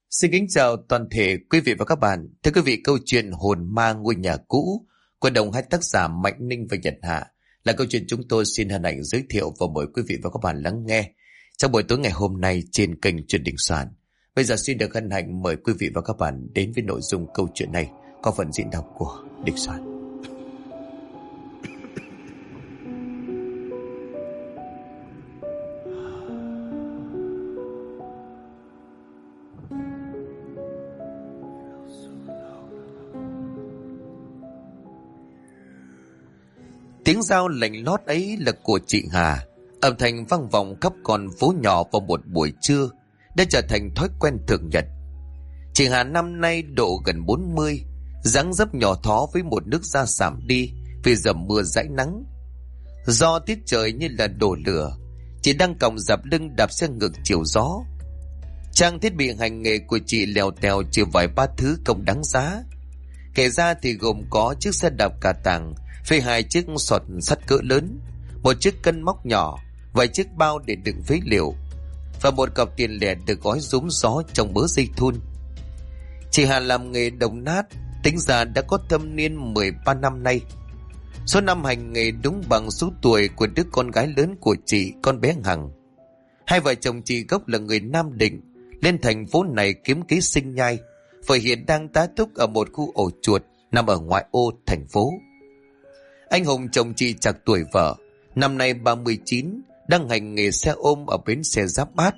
Xin kính chào toàn thể quý vị và các bạn. Thưa quý vị, câu chuyện Hồn ma ngôi nhà cũ của đồng hai tác giả Mạnh Ninh và Nhật Hạ là câu chuyện chúng tôi xin hân hạnh giới thiệu và mời quý vị và các bạn lắng nghe trong buổi tối ngày hôm nay trên kênh Chuyện Đình Soạn. Bây giờ xin được hân hạnh mời quý vị và các bạn đến với nội dung câu chuyện này có phần diễn đọc của Đình Soạn. Tiếng dao lạnh lót ấy là của chị Hà, âm thanh vang vọng khắp con phố nhỏ vào một buổi trưa đã trở thành thói quen thường nhật. Chị Hà năm nay độ gần 40, dáng dấp nhỏ thó với một nước da sạm đi vì dầm mưa dãi nắng. Do tiết trời như là đổ lửa, chị đang còng dạp lưng đạp xe ngược chiều gió. Trang thiết bị hành nghề của chị lèo tèo chỉ vài ba thứ không đáng giá. Kể ra thì gồm có chiếc xe đạp cà tàng với hai chiếc sọt sắt cỡ lớn, một chiếc cân móc nhỏ, vài chiếc bao để đựng phế liệu và một cọc tiền lẻ được gói rúm gió trong mớ dây thun. Chị Hà làm nghề đồng nát, tính ra đã có thâm niên 13 năm nay. Số năm hành nghề đúng bằng số tuổi của đứa con gái lớn của chị, con bé Hằng. Hai vợ chồng chị gốc là người Nam Định, lên thành phố này kiếm kế sinh nhai và hiện đang tá túc ở một khu ổ chuột nằm ở ngoại ô thành phố. Anh Hùng chồng chị chạc tuổi vợ, năm nay 39, đang hành nghề xe ôm ở bến xe Giáp Bát.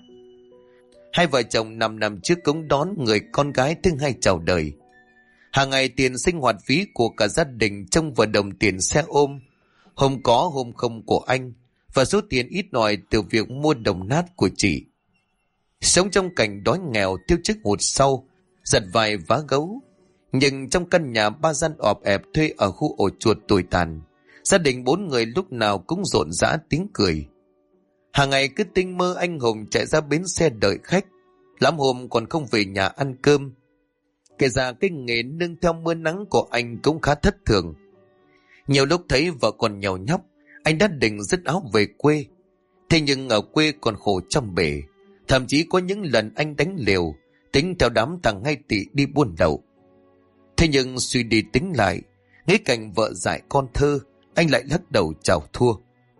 Hai vợ chồng 5 năm trước cống đón người con gái thứ hai chào đời. Hàng ngày tiền sinh hoạt phí của cả gia đình trông vào đồng tiền xe ôm, hôm có hôm không của anh, và số tiền ít ỏi từ việc mua đồng nát của chị. Sống trong cảnh đói nghèo, thiếu chức hụt sau, giật vài vá gấu. Nhưng trong căn nhà 3 gian ọp ẹp thuê ở khu ổ chuột tồi tàn, gia đình 4 người lúc nào cũng rộn rã tiếng cười. Hàng ngày cứ tinh mơ anh Hùng chạy ra bến xe đợi khách, lắm hôm còn không về nhà ăn cơm. Kể ra cái nghề nương theo mưa nắng của anh cũng khá thất thường. Nhiều lúc thấy vợ còn nhàu nhóc, anh đã định dứt áo về quê. Thế nhưng ở quê còn khổ trăm bề, thậm chí có những lần anh đánh liều, tính theo đám thằng hay tị đi buôn lậu. Thế nhưng suy đi tính lại, nghĩ cảnh vợ dại con thơ, anh lại lắc đầu chào thua.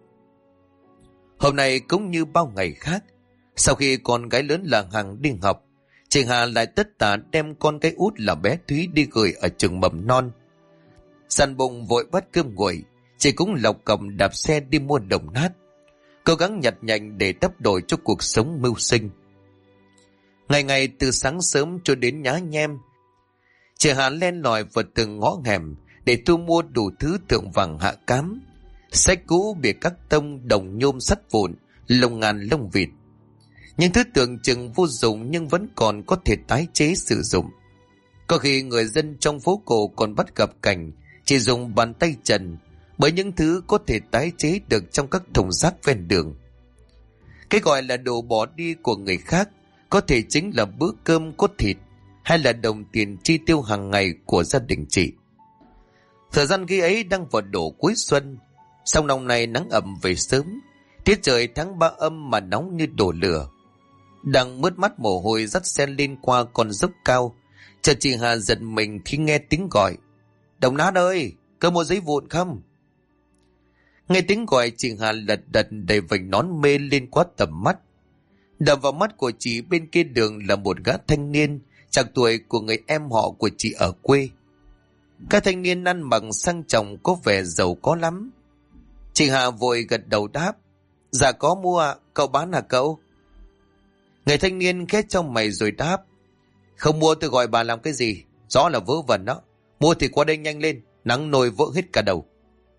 Hôm nay cũng như bao ngày khác, sau khi con gái lớn là Hằng đi học, chị Hà lại tất tả đem con gái út là bé Thúy đi gửi ở trường mầm non. Săn bụng vội bắt cơm nguội, chị cũng lọc còng đạp xe đi mua đồng nát, cố gắng nhặt nhạnh để đắp đổi cho cuộc sống mưu sinh. Ngày ngày từ sáng sớm cho đến nhá nhem, chị Hà len lỏi vào từng ngõ hẻm để thu mua đủ thứ tượng vàng hạ cám, sách cũ bìa các tông, đồng nhôm sắt vụn, lông ngàn lông vịt. Những thứ tưởng chừng vô dụng nhưng vẫn còn có thể tái chế sử dụng. Có khi người dân trong phố cổ còn bắt gặp cảnh chỉ dùng bàn tay trần, bởi những thứ có thể tái chế được trong các thùng rác ven đường. Cái gọi là đồ bỏ đi của người khác có thể chính là bữa cơm có thịt, hay là đồng tiền chi tiêu hàng ngày của gia đình chị. Thời gian khi ấy đang vào độ cuối xuân, song năm nay nắng ẩm về sớm, tiết trời tháng 3 âm mà nóng như đổ lửa. Đang mướt mắt mồ hôi dắt xe lên qua con dốc cao, chợt chị Hà giật mình khi nghe tiếng gọi: "Đồng nát ơi, có mua giấy vụn không?" Nghe tiếng gọi, chị Hà lật đật đầy vành nón mê lên quá tầm mắt. Đập vào mắt của chị bên kia đường là một gã thanh niên chạc tuổi của người em họ của chị ở quê. Các thanh niên ăn mặc sang trọng, có vẻ giàu có lắm. Chị Hà vội gật đầu đáp: "Dạ có mua ạ, cậu bán hả cậu?" Người thanh niên khét trong mày rồi đáp: "Không mua tôi gọi bà làm cái gì, rõ là vớ vẩn đó. Mua thì qua đây nhanh lên, nắng nôi vỡ hết cả đầu."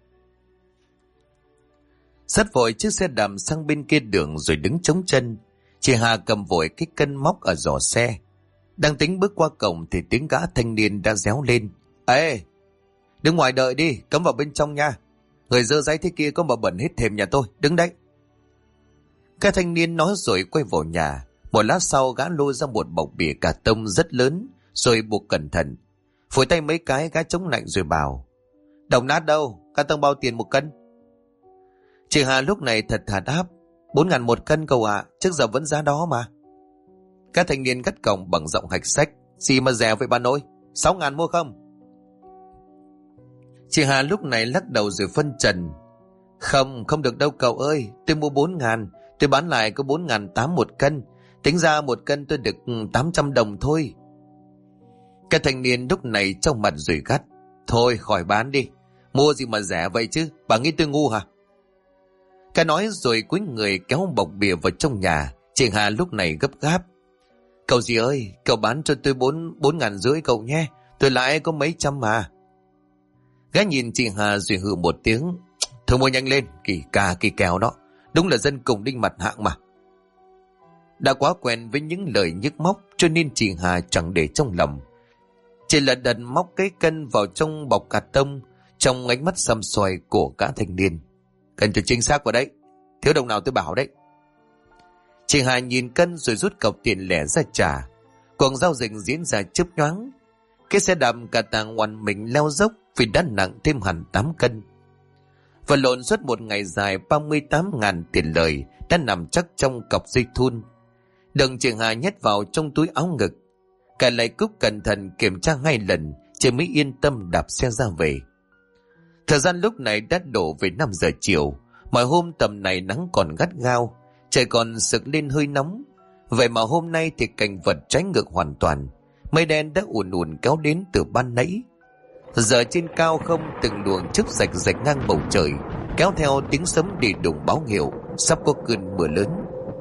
Dắt vội chiếc xe đạp sang bên kia đường rồi đứng chống chân. Chị Hà cầm vội cái cân móc ở giỏ xe, đang tính bước qua cổng thì tiếng gã thanh niên đã réo lên: "Ê, đứng ngoài đợi đi, cấm vào bên trong nha. Người dơ giấy thế kia có mà bẩn hết thềm nhà tôi, đứng đấy." Cái thanh niên nói rồi quay vào nhà. Một lát sau gã lôi ra một bọc bìa cà tông rất lớn rồi buộc cẩn thận, phủi tay mấy cái gã chống lạnh rồi bảo: "Đồng nát đâu, cà tông bao tiền một cân?" Chị Hà lúc này thật thà đáp: 4.000 một cân cậu ạ, trước giờ vẫn giá đó mà." Các thanh niên gắt cổng bằng giọng hạch sách. Gì mà rẻ vậy bà nội, 6.000 mua không? Chị Hà lúc này lắc đầu rồi phân trần. Không được đâu cậu ơi, tôi mua 4.000, tôi bán lại có 4.800 một cân. Tính ra một cân tôi được 800 đồng thôi. Các thanh niên lúc này trong mặt rồi gắt. Thôi khỏi bán đi, mua gì mà rẻ vậy chứ, bà nghĩ tôi ngu hả? Cái nói rồi cúi người kéo bọc bìa vào trong nhà. Chị Hà lúc này gấp gáp. Cậu gì ơi, cậu bán cho tôi 4.500 cậu nhé, tôi lãi có mấy trăm mà. Gái nhìn chị Hà rồi hừ một tiếng. Thôi mua nhanh lên, kỳ kèo đó, đúng là dân cùng đinh mặt hạng mà. Đã quá quen với những lời nhức móc cho nên chị Hà chẳng để trong lòng. Chỉ là đặt móc cái cân vào trong bọc cà tông, trong ánh mắt săm xoài của cả thanh niên. Cần cho chính xác vào đấy, thiếu đồng nào tôi bảo đấy. Chị Hà nhìn cân rồi rút cọc tiền lẻ ra trả. Cuộc giao dịch diễn ra chớp nhoáng. Cái xe đạp cả tàng ngoằn mình leo dốc vì đã nặng thêm hẳn 8 cân. Và lộn suốt một ngày dài 38.000 tiền lời đã nằm chắc trong cọc dây thun. Đừng chị Hà nhét vào trong túi áo ngực. Cả lại cúc cẩn thận kiểm tra 2 lần, chị mới yên tâm đạp xe ra về. Thời gian lúc này đã đổ về 5 giờ chiều. Mọi hôm tầm này nắng còn gắt gao, trời còn sực lên hơi nóng. Vậy mà hôm nay thì cảnh vật trái ngược hoàn toàn. Mây đen đã ùn ùn kéo đến từ ban nãy. Giờ trên cao không từng luồng chớp rạch rạch ngang bầu trời, kéo theo tiếng sấm đi đùng báo hiệu sắp có cơn mưa lớn.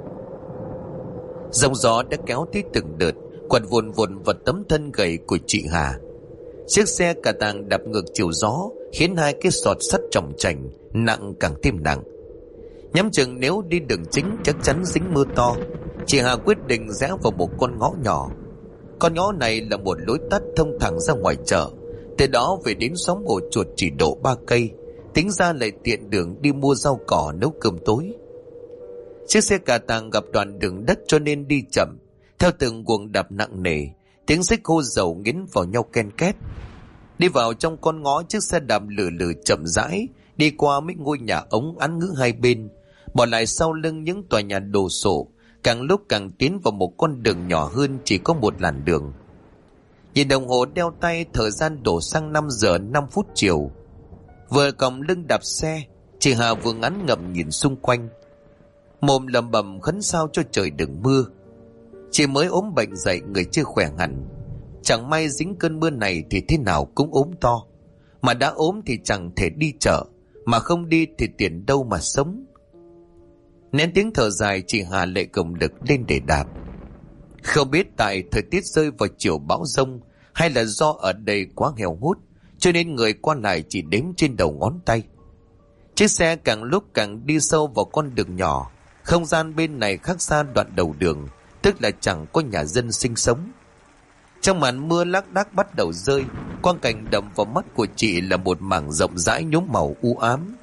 Dòng gió đã kéo tới từng đợt, quật vồn vồn vào tấm thân gầy của chị Hà. Chiếc xe cả tàng đạp ngược chiều gió, khiến 2 cái sọt sắt chồng chành, nặng càng thêm nặng. Nhắm chừng nếu đi đường chính chắc chắn dính mưa to. Chị Hà quyết định rẽ vào một con ngõ nhỏ. Con ngõ này là một lối tắt thông thẳng ra ngoài chợ. Từ đó về đến xóm ổ chuột chỉ độ 3 cây, tính ra lại tiện đường đi mua rau cỏ nấu cơm tối. Chiếc xe cà tàng gặp đoạn đường đất cho nên đi chậm. Theo từng guồng đạp nặng nề, tiếng xích hô dầu nghiến vào nhau ken két. Đi vào trong con ngõ, chiếc xe đạp lừ lừ chậm rãi đi qua mấy ngôi nhà ống án ngữ hai bên, bỏ lại sau lưng những tòa nhà đồ sộ, càng lúc càng tiến vào một con đường nhỏ hơn, chỉ có một làn đường. Nhìn đồng hồ đeo tay, thời gian đổ sang 5 giờ 5 phút chiều. Vừa còng lưng đạp xe, chị Hà vừa ngán ngẩm nhìn xung quanh, mồm lẩm bẩm khấn sao cho trời đừng mưa. Chị mới ốm bệnh dậy, người chưa khỏe hẳn, chẳng may dính cơn mưa này thì thế nào cũng ốm to. Mà đã ốm thì chẳng thể đi chợ, mà không đi thì tiền đâu mà sống. Nén tiếng thở dài, chị Hà lại gồng lực lên để đạp. Không biết tại thời tiết rơi vào chiều bão giông, hay là do ở đây quá nghèo hút, cho nên người qua lại chỉ đếm trên đầu ngón tay. Chiếc xe càng lúc càng đi sâu vào con đường nhỏ. Không gian bên này khác xa đoạn đầu đường, tức là chẳng có nhà dân sinh sống. Trong màn mưa lác đác bắt đầu rơi, quang cảnh đập vào mắt của chị là một mảng rộng rãi nhuốm màu u ám.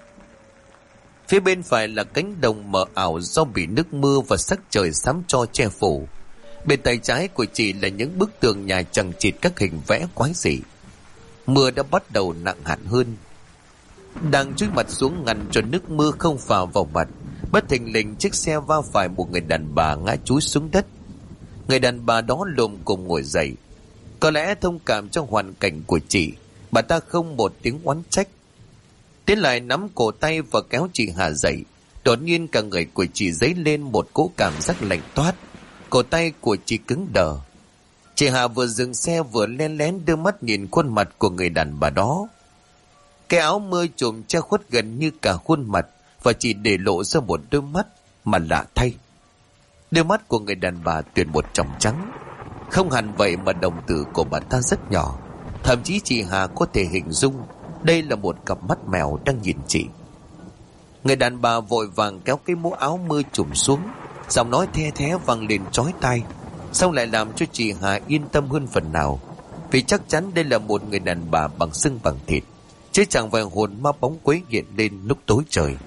Phía bên phải là cánh đồng mờ ảo do bị nước mưa và sắc trời xám cho che phủ. Bên tay trái của chị là những bức tường nhà chằng chịt các hình vẽ quái dị. Mưa đã bắt đầu nặng hẳn hơn, đang chui mặt xuống ngăn cho nước mưa không phả vào mặt. Bất thình lình chiếc xe va phải một người đàn bà ngã chúi xuống đất. Người đàn bà đó lồm cồm ngồi dậy. Có lẽ thông cảm trong hoàn cảnh của chị, bà ta không một tiếng oán trách, tiến lại nắm cổ tay và kéo chị Hà dậy. Đột nhiên cả người của chị dấy lên một cỗ cảm giác lạnh toát, cổ tay của chị cứng đờ. Chị Hà vừa dừng xe vừa len lén đưa mắt nhìn khuôn mặt của người đàn bà đó. Cái áo mưa trùm che khuất gần như cả khuôn mặt, và chỉ để lộ ra một đôi mắt mà lạ thay. Đôi mắt của người đàn bà tuyền một tròng trắng. Không hẳn vậy mà đồng tử của bà ta rất nhỏ. Thậm chí chị Hà có thể hình dung đây là một cặp mắt mèo đang nhìn chị. Người đàn bà vội vàng kéo cái mũ áo mưa trùm xuống, giọng nói the thé vang lên chói tai, xong lại làm cho chị Hà yên tâm hơn phần nào, vì chắc chắn đây là một người đàn bà bằng xương bằng thịt, chứ chẳng phải hồn ma bóng quấy hiện lên lúc tối trời.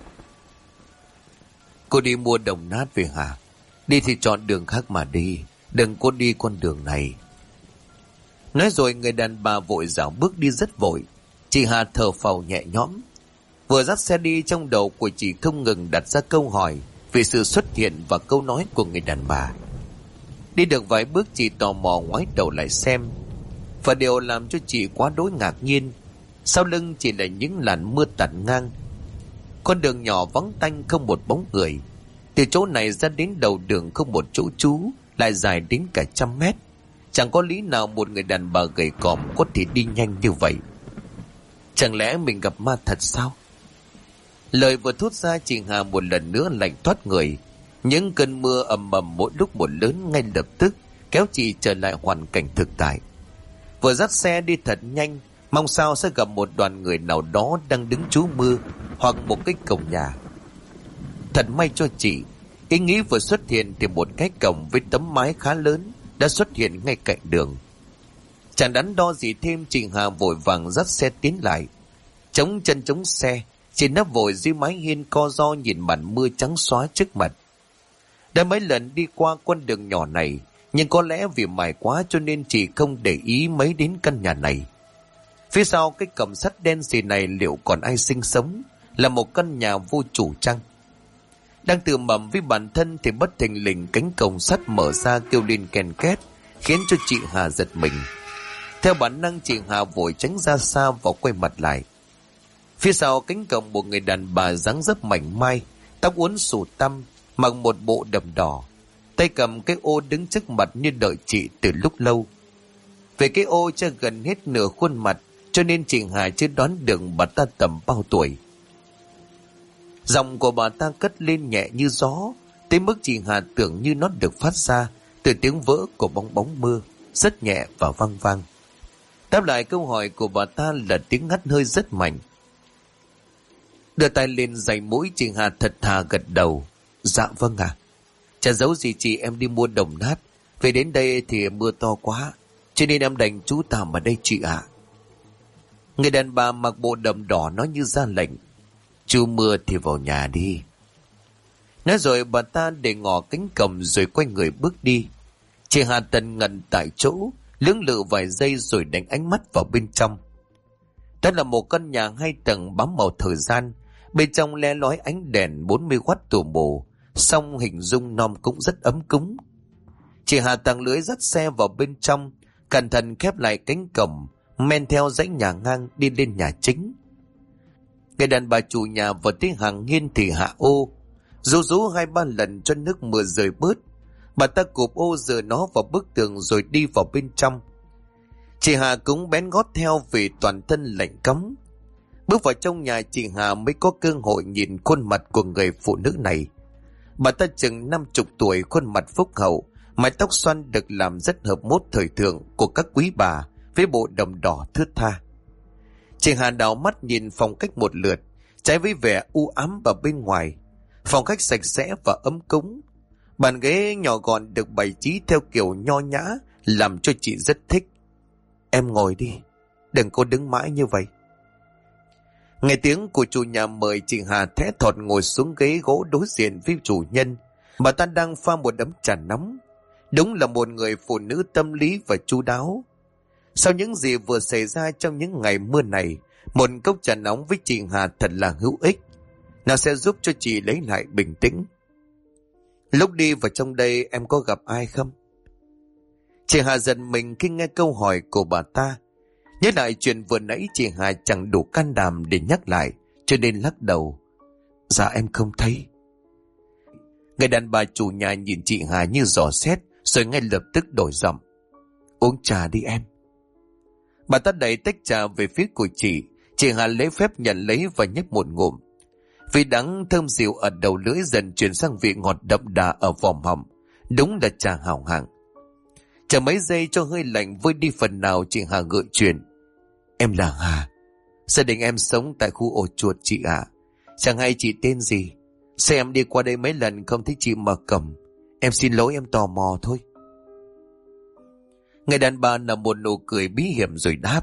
Cô đi mua đồng nát về hả? Đi thì chọn đường khác mà đi, đừng có đi con đường này. Nói rồi người đàn bà vội dạo bước đi rất vội. Chị Hà thở phào nhẹ nhõm. Vừa dắt xe đi, trong đầu của chị không ngừng đặt ra câu hỏi về sự xuất hiện và câu nói của người đàn bà. Đi được vài bước chị tò mò ngoái đầu lại xem. Và điều làm cho chị quá đối ngạc nhiên, sau lưng chỉ là những làn mưa tạt ngang. Con đường nhỏ vắng tanh không một bóng người. Từ chỗ này ra đến đầu đường không một chỗ trú, lại dài đến cả 100 mét. Chẳng có lý nào một người đàn bà gầy còm có thể đi nhanh như vậy. Chẳng lẽ mình gặp ma thật sao? Lời vừa thốt ra, chị Hà một lần nữa lạnh toát người. Những cơn mưa ầm ầm mỗi lúc một lớn ngay lập tức kéo chị trở lại hoàn cảnh thực tại. Vừa dắt xe đi thật nhanh, mong sao sẽ gặp một đoàn người nào đó đang đứng trú mưa hoặc một cái cổng nhà. Thật may cho chị, ý nghĩ vừa xuất hiện thì một cái cổng với tấm mái khá lớn đã xuất hiện ngay cạnh đường. Chẳng đắn đo gì thêm, chị Hà vội vàng dắt xe tiến lại. Chống chân chống xe, chị nấp vội dưới mái hiên co ro nhìn màn mưa trắng xóa trước mặt. Đã mấy lần đi qua con đường nhỏ này, nhưng có lẽ vì mải quá cho nên chị không để ý mấy đến căn nhà này. Phía sau cái cổng sắt đen xì này liệu còn ai sinh sống? Là một căn nhà vô chủ chăng? Đang tự mầm với bản thân thì bất thình lình cánh cổng sắt mở ra kêu lên ken két, khiến cho chị Hà giật mình. Theo bản năng, chị Hà vội tránh ra xa và quay mặt lại. Phía sau cánh cổng một người đàn bà dáng dấp mảnh mai, tóc uốn xù tăm, mặc một bộ đầm đỏ, tay cầm cái ô đứng trước mặt như đợi chị từ lúc lâu. Về cái ô cho gần hết nửa khuôn mặt, cho nên chị Hà chưa đoán được bà ta tầm bao tuổi. Giọng của bà ta cất lên nhẹ như gió, tới mức chị Hà tưởng như nó được phát ra từ tiếng vỡ của bong bóng mưa, rất nhẹ và vang vang. Đáp lại câu hỏi của bà ta là tiếng hắt hơi rất mạnh. Đưa tay lên dày mũi, chị Hà thật thà gật đầu. Dạ vâng ạ. Chả giấu gì chị, em đi mua đồng nát. Về đến đây thì mưa to quá, cho nên em đành trú tạm ở đây chị ạ. Người đàn bà mặc bộ đầm đỏ nói như ra lệnh. Chú mưa thì vào nhà đi. Nói rồi bà ta để ngỏ cánh cổng rồi quay người bước đi. Chị Hà tần ngần tại chỗ, lưỡng lự vài giây rồi đánh ánh mắt vào bên trong. Đó là một căn nhà 2 tầng bám màu thời gian. Bên trong le lói ánh đèn 40W tù mù, song hình dung nom cũng rất ấm cúng. Chị Hà tàng lưới dắt xe vào bên trong, cẩn thận khép lại cánh cổng, men theo dãy nhà ngang đi lên nhà chính. Người đàn bà chủ nhà vừa tới hàng hiên thì hạ ô, rú 2-3 lần cho nước mưa rơi bớt. Bà ta cụp ô dựa nó vào bức tường rồi đi vào bên trong. Chị Hà cũng bén gót theo vì toàn thân lạnh cóng. Bước vào trong nhà, chị Hà mới có cơ hội nhìn khuôn mặt của người phụ nữ này. Bà ta chừng 50 tuổi, khuôn mặt phúc hậu, mái tóc xoăn được làm rất hợp mốt thời thượng của các quý bà với bộ đầm đỏ thướt tha. Chị Hà đảo mắt nhìn phòng khách một lượt, trái với vẻ u ám ở bên ngoài. Phòng khách sạch sẽ và ấm cúng. Bàn ghế nhỏ gọn được bày trí theo kiểu nho nhã, làm cho chị rất thích. Em ngồi đi, đừng có đứng mãi như vậy. Nghe tiếng của chủ nhà mời, chị Hà thẽ thọt ngồi xuống ghế gỗ đối diện với chủ nhân. Bà ta đang pha một ấm trà nóng. Đúng là một người phụ nữ tâm lý và chu đáo. Sau những gì vừa xảy ra trong những ngày mưa này, một cốc trà nóng với chị Hà thật là hữu ích. Nó sẽ giúp cho chị lấy lại bình tĩnh. Lúc đi vào trong đây em có gặp ai không? Chị Hà giật mình khi nghe câu hỏi của bà ta. Nhớ lại chuyện vừa nãy, chị Hà chẳng đủ can đảm để nhắc lại, cho nên lắc đầu. Dạ em không thấy. Người đàn bà chủ nhà nhìn chị Hà như dò xét, rồi ngay lập tức đổi giọng. Uống trà đi em. Bà ta đẩy tách trà về phía của chị Hà lấy phép nhận lấy và nhấp một ngụm. Vị đắng thơm dịu ở đầu lưỡi dần chuyển sang vị ngọt đậm đà ở vòm họng. Đúng là trà hảo hạng. Chờ mấy giây cho hơi lạnh vơi đi phần nào, chị Hà gợi chuyện. Em là Hà, gia đình em sống tại khu ổ chuột chị ạ. Chẳng hay chị tên gì. Sao em đi qua đây mấy lần không thấy chị mà cầm. Em xin lỗi, em tò mò thôi. Người đàn bà nở một nụ cười bí hiểm rồi đáp.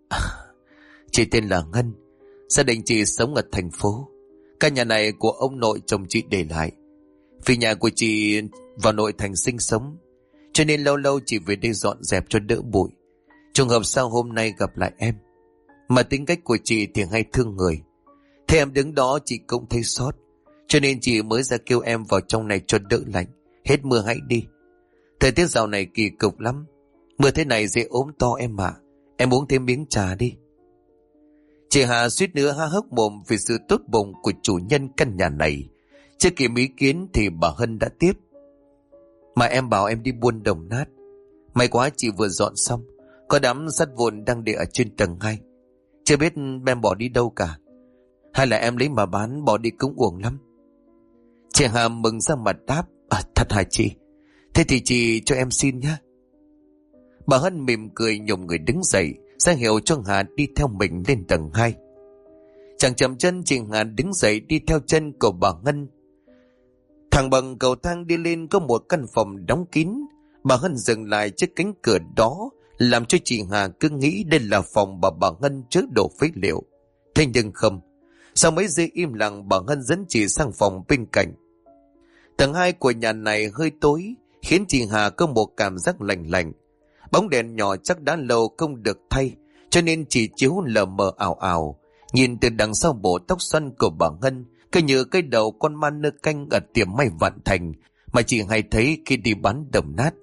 Chị tên là Ngân. Gia đình chị sống ở thành phố. Căn nhà này của ông nội chồng chị để lại. Vì nhà của chị vào nội thành sinh sống, cho nên lâu lâu chị về đây dọn dẹp cho đỡ bụi. Trùng hợp sao hôm nay gặp lại em. Mà tính cách của chị thì hay thương người. Thế em đứng đó chị cũng thấy xót, cho nên chị mới ra kêu em vào trong này cho đỡ lạnh. Hết mưa hãy đi. Thời tiết dạo này kỳ cục lắm. Mưa thế này dễ ốm to em ạ. Em uống thêm miếng trà đi. Chị Hà suýt nữa há hốc mồm vì sự tốt bụng của chủ nhân căn nhà này. Chưa kịp ý kiến thì bà Hân đã tiếp. Mà em bảo em đi buôn đồng nát. May quá chị vừa dọn xong. Có đám sắt vụn đang để ở trên tầng 2. Chưa biết em bỏ đi đâu cả. Hay là em lấy mà bán bỏ đi cũng uổng lắm. Chị Hà mừng ra mặt đáp. Thật hả chị? Thế thì chị cho em xin nhé. Bà Hân mỉm cười nhổm người đứng dậy, ra hiệu cho Hà đi theo mình lên tầng 2. Chẳng chậm chân, chị Hà đứng dậy đi theo chân của bà Hân. Thẳng bằng cầu thang đi lên có một căn phòng đóng kín. Bà Hân dừng lại trước cánh cửa đó, làm cho chị Hà cứ nghĩ đây là phòng bà Hân chứa đồ phế liệu. Thế nhưng không. Sau mấy giây im lặng, bà Hân dẫn chị sang phòng bên cạnh. Tầng 2 của nhà này hơi tối, khiến chị Hà có một cảm giác lạnh lạnh. Bóng đèn nhỏ chắc đã lâu không được thay, cho nên chỉ chiếu lờ mờ ảo ảo. Nhìn từ đằng sau bộ tóc xoăn của bà Hân, cứ như cái đầu con ma nơ canh ở tiệm may Vạn Thành mà chị hay thấy khi đi bán đồng nát.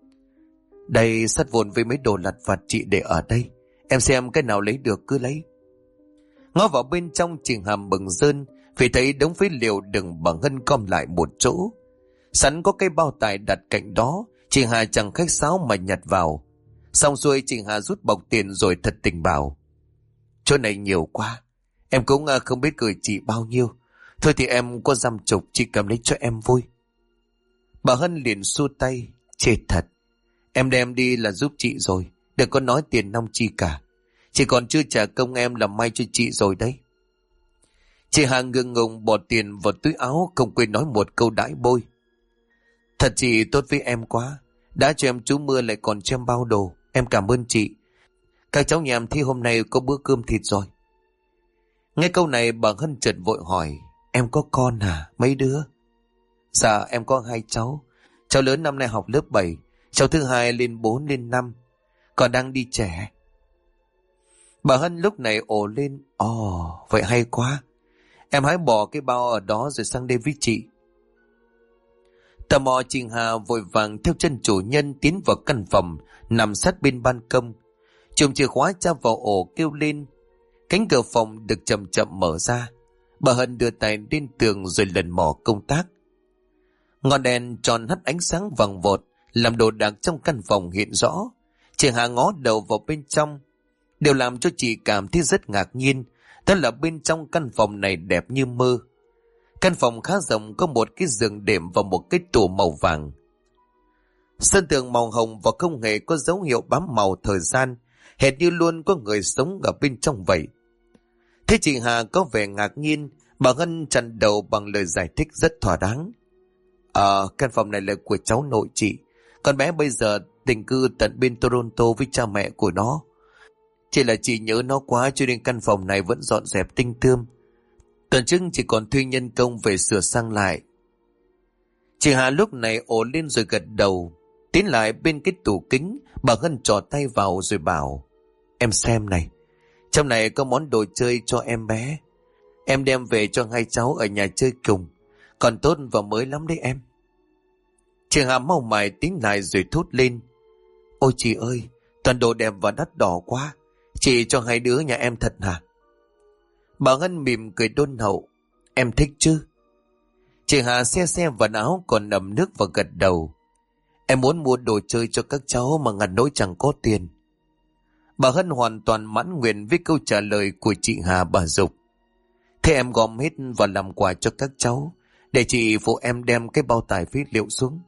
Đây, sắt vụn với mấy đồ lặt vặt chị để ở đây. Em xem cái nào lấy được cứ lấy. Ngó vào bên trong, chị Hà mừng rơn vì thấy đống phế liệu đựng bà Hân gom lại một chỗ. Sẵn có cái bao tải đặt cạnh đó, chị Hà chẳng khách sáo mà nhặt vào. Xong xuôi, chị Hà rút bọc tiền rồi thật tình bảo. Chỗ này nhiều quá, em cũng không biết gửi chị bao nhiêu. Thôi thì em có 50, chị cầm lấy cho em vui. Bà Hân liền xua tay. Chê thật, em đem đi là giúp chị rồi, đừng có nói tiền nong chi cả. Chị còn chưa trả công em là may cho chị rồi đấy. Chị Hà ngượng ngùng bỏ tiền vào túi áo, không quên nói một câu đãi bôi. Thật chị tốt với em quá, đã cho em trú mưa lại còn cho em bao đồ. Em cảm ơn chị. Các cháu nhà em thi hôm nay có bữa cơm thịt rồi. Nghe câu này, bà Hân chợt vội hỏi. Em có con à? Mấy đứa? Dạ em có 2 cháu. Cháu lớn năm nay học lớp 7, cháu thứ hai lên 4 lên 5, còn đang đi trẻ. Bà Hân lúc này ồ lên. Ồ, vậy hay quá. Em hãy bỏ cái bao ở đó rồi sang đây với chị. Tò mò, chị Hà vội vàng theo chân chủ nhân tiến vào căn phòng nằm sát bên ban công. Chùm chìa khóa tra vào ổ kêu lên. Cánh cửa phòng được chậm chậm mở ra. Bà Hân đưa tay lên tường rồi lần mò công tác. Ngọn đèn tròn hắt ánh sáng vàng vọt, làm đồ đạc trong căn phòng hiện rõ. Chị Hà ngó đầu vào bên trong. Điều làm cho chị cảm thấy rất ngạc nhiên, đó là bên trong căn phòng này đẹp như mơ. Căn phòng khá rộng, có một cái giường đệm và một cái tủ màu vàng. Sân tường màu hồng và không hề có dấu hiệu bám màu thời gian, hệt như luôn có người sống ở bên trong vậy. Thế chị Hà có vẻ ngạc nhiên, bà Hân chặn đầu bằng lời giải thích rất thỏa đáng. Căn phòng này là của cháu nội chị. Con bé bây giờ định cư tận bên Toronto với cha mẹ của nó. Chỉ là chị nhớ nó quá cho nên căn phòng này vẫn dọn dẹp tinh tươm. Tuần trước chỉ còn thuê nhân công về sửa sang lại. Chị Hà lúc này ồ lên rồi gật đầu. Tiến lại bên cái tủ kính, bà Hân trò tay vào rồi bảo. Em xem này, trong này có món đồ chơi cho em bé. Em đem về cho 2 cháu ở nhà chơi cùng. Còn tốt và mới lắm đấy em. Chị Hà mau mải tiến lại rồi thốt lên. Ôi chị ơi, toàn đồ đẹp và đắt đỏ quá. Chị cho 2 đứa nhà em thật hả? Bà Hân mỉm cười đôn hậu. Em thích chứ? Chị Hà xe vào áo còn ẩm nước và gật đầu. Em muốn mua đồ chơi cho các cháu mà ngặt nỗi chẳng có tiền. Bà Hân hoàn toàn mãn nguyện với câu trả lời của chị Hà. Bà dục. Thế em gom hết vào làm quà cho các cháu, để chị phụ em đem cái bao tải phế liệu xuống.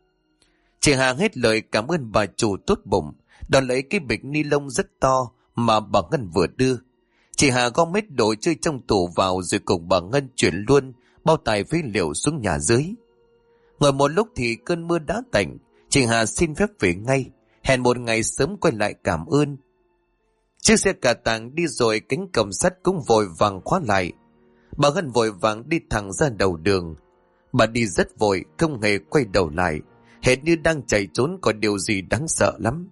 Chị Hà hết lời cảm ơn bà chủ tốt bụng, đón lấy cái bịch ni lông rất to mà bà Ngân vừa đưa. Chị Hà gom hết đồ chơi trong tủ vào rồi cùng bà Ngân chuyển luôn bao tải phế liệu xuống nhà dưới. Ngồi một lúc thì cơn mưa đã tạnh, chị Hà xin phép về ngay, hẹn một ngày sớm quay lại cảm ơn. Chiếc xe cà tàng đi rồi, cánh cổng sắt cũng vội vàng khóa lại. Bà Ngân vội vàng đi thẳng ra đầu đường. Bà đi rất vội, không hề quay đầu lại, hệt như đang chạy trốn có điều gì đáng sợ lắm.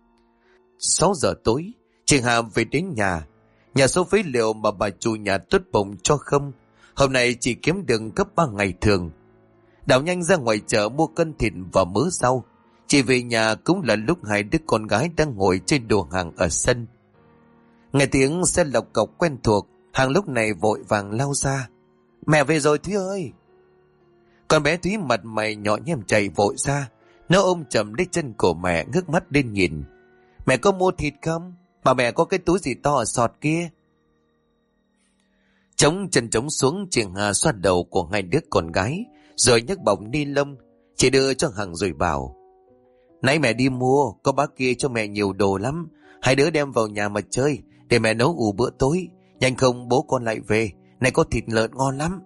6 giờ tối, chị Hà về đến nhà. Nhà số phế liệu mà bà chủ nhà tốt bụng cho không, hôm nay chỉ kiếm được gấp 3 ngày thường. Đảo nhanh ra ngoài chợ mua cân thịt và mớ rau. Chị về nhà cũng là lúc hai đứa con gái đang ngồi trên đồ hàng ở sân. Nghe tiếng xe lộc cọc quen thuộc, Hằng lúc này vội vàng lao ra. Mẹ về rồi Thúy ơi. Con bé Thúy mặt mày nhỏ nhem chạy vội ra. Nó ôm chầm lấy chân của mẹ, ngước mắt lên nhìn. Mẹ có mua thịt không? Mà mẹ có cái túi gì to ở sọt kia. Chống chân trống xuống, chị Hà xoa đầu của hai đứa con gái, rồi nhấc bọc ni lông, chị đưa cho Hằng rồi bảo. Nãy mẹ đi mua, có bác kia cho mẹ nhiều đồ lắm. Hai đứa đem vào nhà mà chơi, để mẹ nấu ủ bữa tối. Nhanh không bố con lại về, này có thịt lợn ngon lắm.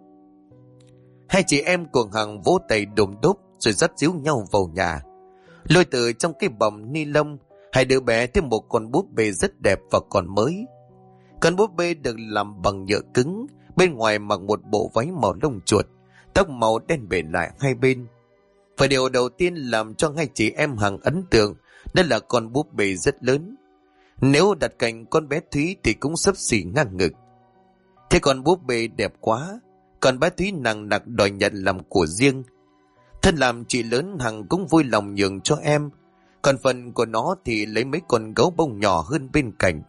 Hai chị em của Hằng vỗ tay đùm đúc, rồi dắt díu nhau vào nhà. Lôi từ trong cái bọc ni lông, hai đứa bé thêm một con búp bê rất đẹp và còn mới. Con búp bê được làm bằng nhựa cứng, bên ngoài mặc một bộ váy màu lông chuột, tóc màu đen bể lại hai bên. Và điều đầu tiên làm cho hai chị em Hằng ấn tượng đó là con búp bê rất lớn. Nếu đặt cạnh con bé Thúy thì cũng xấp xỉ ngang ngực. Thế con búp bê đẹp quá, còn bé Thúy nằng nặc đòi nhận làm của riêng. Thân làm chị lớn, Hằng cũng vui lòng nhường cho em, còn phần của nó thì lấy mấy con gấu bông nhỏ hơn bên cạnh.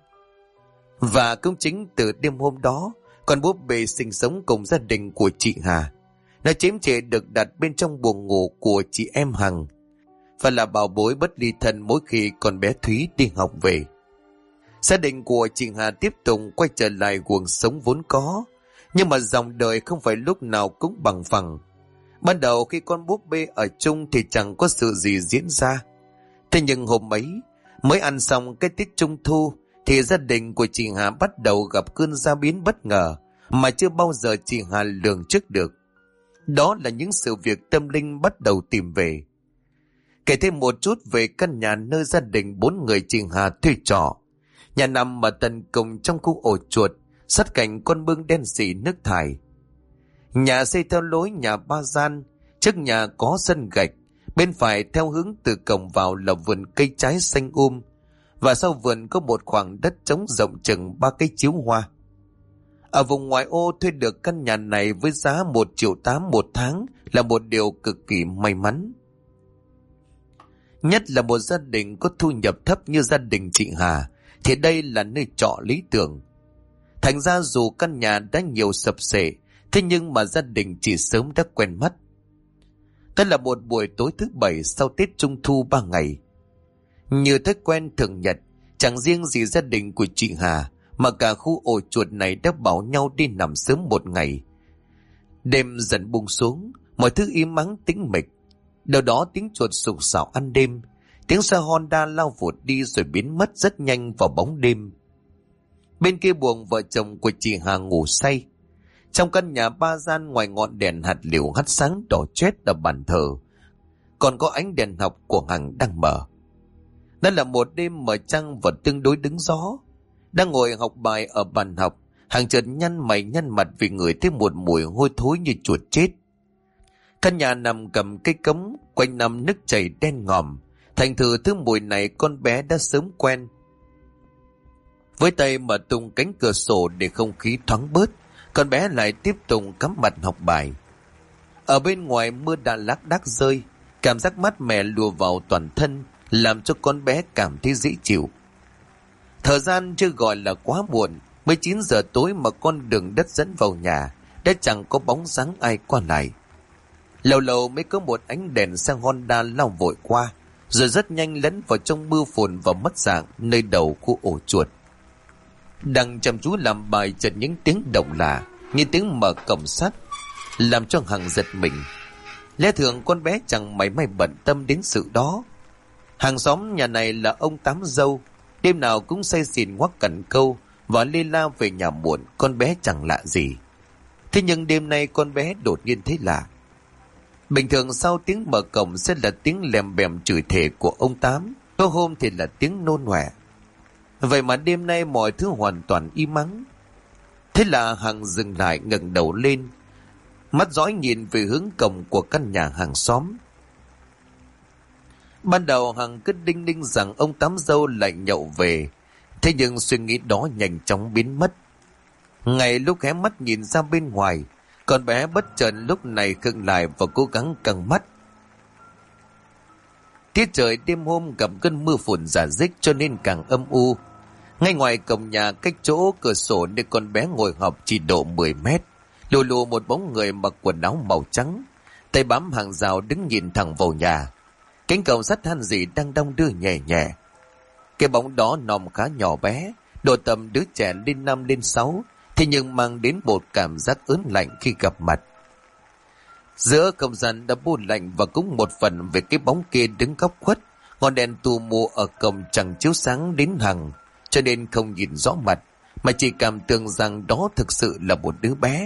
Và cũng chính từ đêm hôm đó, con búp bê sinh sống cùng gia đình của chị Hà. Nó chiếm trệ được đặt bên trong buồng ngủ của chị em Hằng, và là bảo bối bất ly thân mỗi khi con bé Thúy đi học về. Gia đình của chị Hà tiếp tục quay trở lại cuộc sống vốn có, nhưng mà dòng đời không phải lúc nào cũng bằng phẳng. Ban đầu khi con búp bê ở chung thì chẳng có sự gì diễn ra. Thế nhưng hôm ấy, mới ăn xong cái Tết Trung Thu, thì gia đình của chị Hà bắt đầu gặp cơn gia biến bất ngờ mà chưa bao giờ chị Hà lường trước được. Đó là những sự việc tâm linh bắt đầu tìm về. Kể thêm một chút về căn nhà nơi gia đình 4 người chị Hà thuê trọ. Nhà nằm ở tận cùng trong khu ổ chuột, sát cạnh con mương đen xỉ nước thải. Nhà xây theo lối nhà ba gian, trước nhà có sân gạch, bên phải theo hướng từ cổng vào là vườn cây trái xanh và sau vườn có một khoảng đất trống rộng chừng 3 cây chiếu hoa. Ở vùng ngoại ô thuê được căn nhà này với giá 1,8 triệu một tháng là một điều cực kỳ may mắn. Nhất là một gia đình có thu nhập thấp như gia đình chị Hà, thì đây là nơi trọ lý tưởng. Thành ra dù căn nhà đã nhiều sập xệ, thế nhưng mà gia đình chị sớm đã quen mắt. Đó là một buổi tối thứ Bảy sau Tết Trung Thu 3 ngày. Như thói quen thường nhật, chẳng riêng gì gia đình của chị Hà, mà cả khu ổ chuột này đã bảo nhau đi nằm sớm một ngày. Đêm dần buông xuống, mọi thứ im ắng tĩnh mịch. Đầu đó tiếng chuột sục sạo ăn đêm, tiếng xe Honda lao vụt đi rồi biến mất rất nhanh vào bóng đêm. Bên kia buồng vợ chồng của chị Hà ngủ say. Trong căn nhà ba gian, ngoài ngọn đèn hạt lựu hắt sáng đỏ chét ở bàn thờ, còn có ánh đèn học của Hằng đang mở. Đó là một đêm mở trăng và tương đối đứng gió. Đang ngồi học bài ở bàn học, Hằng chợt nhăn mày nhăn mặt vì ngửi thấy một mùi hôi thối như chuột chết. Căn nhà nằm cầm cây cống, quanh năm nước chảy đen ngòm, thành thử thứ mùi này con bé đã sớm quen. Với tay mở tung cánh cửa sổ để không khí thoáng bớt, con bé lại tiếp tục cắm mặt học bài. Ở bên ngoài mưa đã lác đác rơi, cảm giác mát mẻ lùa vào toàn thân, làm cho con bé cảm thấy dễ chịu. Thời gian chưa gọi là quá muộn, mới 9 giờ tối mà con đường đất dẫn vào nhà đã chẳng có bóng dáng ai qua lại. Lâu lâu mới có một ánh đèn xe Honda lao vội qua, rồi rất nhanh lẫn vào trong mưa phùn và mất dạng nơi đầu khu ổ chuột. Đang chăm chú làm bài, chợt những tiếng động lạ như tiếng mở cổng sắt làm cho Hằng giật mình. Lẽ thường con bé chẳng mảy may bận tâm đến sự đó. Hàng xóm nhà này là ông Tám Dâu, đêm nào cũng say xỉn ngoắc cần câu và lê la về nhà muộn, con bé chẳng lạ gì. Thế nhưng đêm nay con bé đột nhiên thấy lạ. Bình thường sau tiếng mở cổng sẽ là tiếng lèm bèm chửi thề của ông Tám, có hôm thì là tiếng nôn ọe. Vậy mà đêm nay mọi thứ hoàn toàn im ắng. Thế là Hằng dừng lại, ngẩng đầu lên, mắt dõi nhìn về hướng cổng của căn nhà hàng xóm. Ban đầu Hằng cứ đinh ninh rằng ông Tám Dâu lại nhậu về, thế nhưng suy nghĩ đó nhanh chóng biến mất. Ngay lúc hé mắt nhìn ra bên ngoài, con bé bất chợt lúc này khựng lại và cố gắng căng mắt. Tiết trời đêm hôm gặp cơn mưa phùn rả rích cho nên càng âm u. Ngay ngoài cổng nhà cách chỗ cửa sổ nơi con bé ngồi học chỉ độ 10 mét, lù lù một bóng người mặc quần áo màu trắng, tay bám hàng rào đứng nhìn thẳng vào nhà. Cánh cổng sắt than gì đang đong đưa nhẹ nhẹ. Cái bóng đó nòm khá nhỏ bé, độ tầm đứa trẻ lên 5 lên 6, thế nhưng mang đến một cảm giác ớn lạnh khi gặp mặt. Giữa không gian đã buồn lạnh và cũng một phần về cái bóng kia đứng góc khuất, ngọn đèn tù mù ở cổng chẳng chiếu sáng đến hằng, cho nên không nhìn rõ mặt, mà chỉ cảm tưởng rằng đó thực sự là một đứa bé.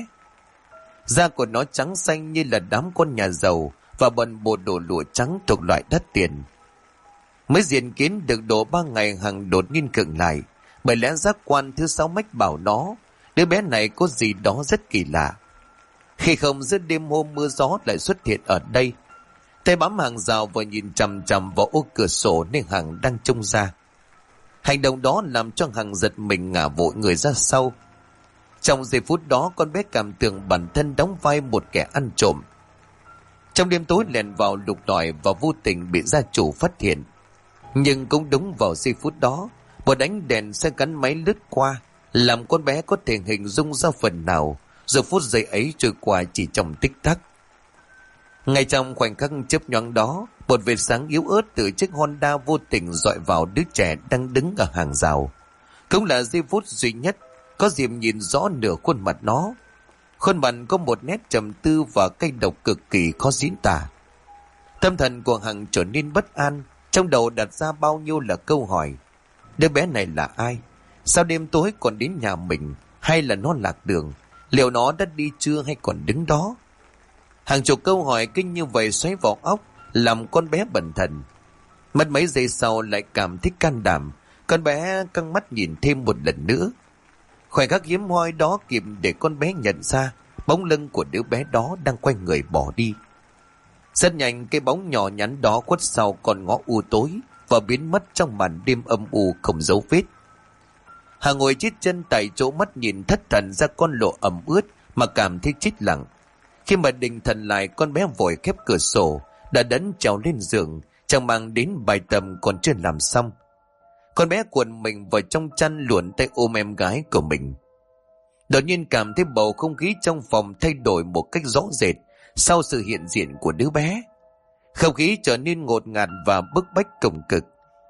Da của nó trắng xanh như là đám con nhà giàu và bận bộ đồ lụa trắng thuộc loại đắt tiền. Mới diện kiến được độ 3 ngày Hằng đột nhiên khựng lại, bởi lẽ giác quan thứ 6 mách bảo nó đứa bé này có gì đó rất kỳ lạ. Khi không giữa đêm hôm mưa gió lại xuất hiện ở đây, tay bám hàng rào và nhìn chằm chằm vào ô cửa sổ nên Hằng đang trông ra. Hành động đó làm cho Hằng giật mình ngả vội người ra sau. Trong giây phút đó, con bé cảm tưởng bản thân đóng vai một kẻ ăn trộm. Trong đêm tối lèn vào lục lọi và vô tình bị gia chủ phát hiện. Nhưng cũng đúng vào giây phút đó, một ánh đèn xe gắn máy lướt qua, làm con bé có thể hình dung ra phần nào, rồi phút giây ấy trôi qua chỉ trong tích tắc. Ngay trong khoảnh khắc chớp nhoáng đó, một vệt sáng yếu ớt từ chiếc Honda vô tình dọi vào đứa trẻ đang đứng ở hàng rào. Cũng là giây phút duy nhất có dịp nhìn rõ nửa khuôn mặt nó. Khuôn mặt có một nét trầm tư và cay độc cực kỳ khó diễn tả. Tâm thần của Hằng trở nên bất an, trong đầu đặt ra bao nhiêu là câu hỏi. Đứa bé này là ai? Sao đêm tối còn đến nhà mình? Hay là nó lạc đường? Liệu nó đã đi chưa hay còn đứng đó? Hàng chục câu hỏi kinh như vậy xoáy vào óc, làm con bé bần thần. Mất mấy giây sau lại cảm thấy can đảm, con bé căng mắt nhìn thêm một lần nữa. Khoảnh khắc hiếm hoi đó kịp để con bé nhận ra bóng lưng của đứa bé đó đang quay người bỏ đi. Rất nhanh cái bóng nhỏ nhắn đó khuất sau con ngõ u tối và biến mất trong màn đêm âm u không dấu vết. Hà ngồi chít chân tại chỗ, mắt nhìn thất thần ra con lộ ẩm ướt mà cảm thấy chết lặng. Khi mà định thần lại, con bé vội khép cửa sổ, đã đấn trèo lên giường, chẳng mang đến bài tập còn chưa làm xong. Con bé cuộn mình vào trong chăn, luồn tay ôm em gái của mình. Đột nhiên cảm thấy bầu không khí trong phòng thay đổi một cách rõ rệt sau sự hiện diện của đứa bé. Không khí trở nên ngột ngạt và bức bách cùng cực.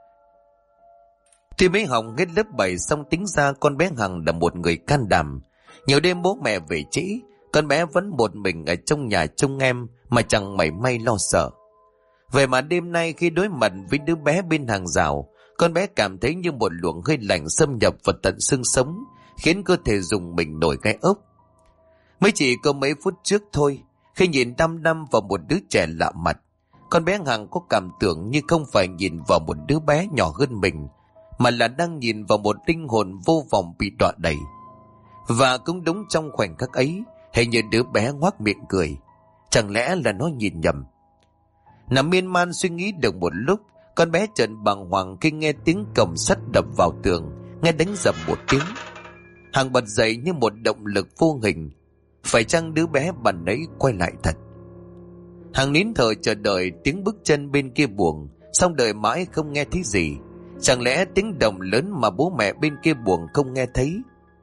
Tuy mới học hết lớp 7 xong, tính ra con bé Hằng là một người can đảm. Nhiều đêm bố mẹ về trễ, con bé vẫn một mình ở trong nhà trông em mà chẳng mảy may lo sợ. Vậy mà đêm nay khi đối mặt với đứa bé bên hàng rào, con bé cảm thấy như một luồng hơi lạnh xâm nhập vào tận xương sống, khiến cơ thể rùng mình nổi gai ốc. Mới chỉ có mấy phút trước thôi, khi nhìn đăm đăm vào một đứa trẻ lạ mặt, con bé Hằng có cảm tưởng như không phải nhìn vào một đứa bé nhỏ hơn mình, mà là đang nhìn vào một linh hồn vô vọng bị đọa đày. Và cũng đúng trong khoảnh khắc ấy, hình như đứa bé ngoác miệng cười. Chẳng lẽ là nó nhìn nhầm? Nằm miên man suy nghĩ được một lúc, con bé chợt bàng hoàng khi nghe tiếng cổng sắt đập vào tường, nghe đánh dầm một tiếng. Hằng bật dậy như một động lực vô hình. Phải chăng đứa bé bạn ấy quay lại thật? Hằng nín thở chờ đợi tiếng bước chân bên kia buồng, xong đợi mãi không nghe thấy gì. Chẳng lẽ tiếng động lớn mà bố mẹ bên kia buồng không nghe thấy?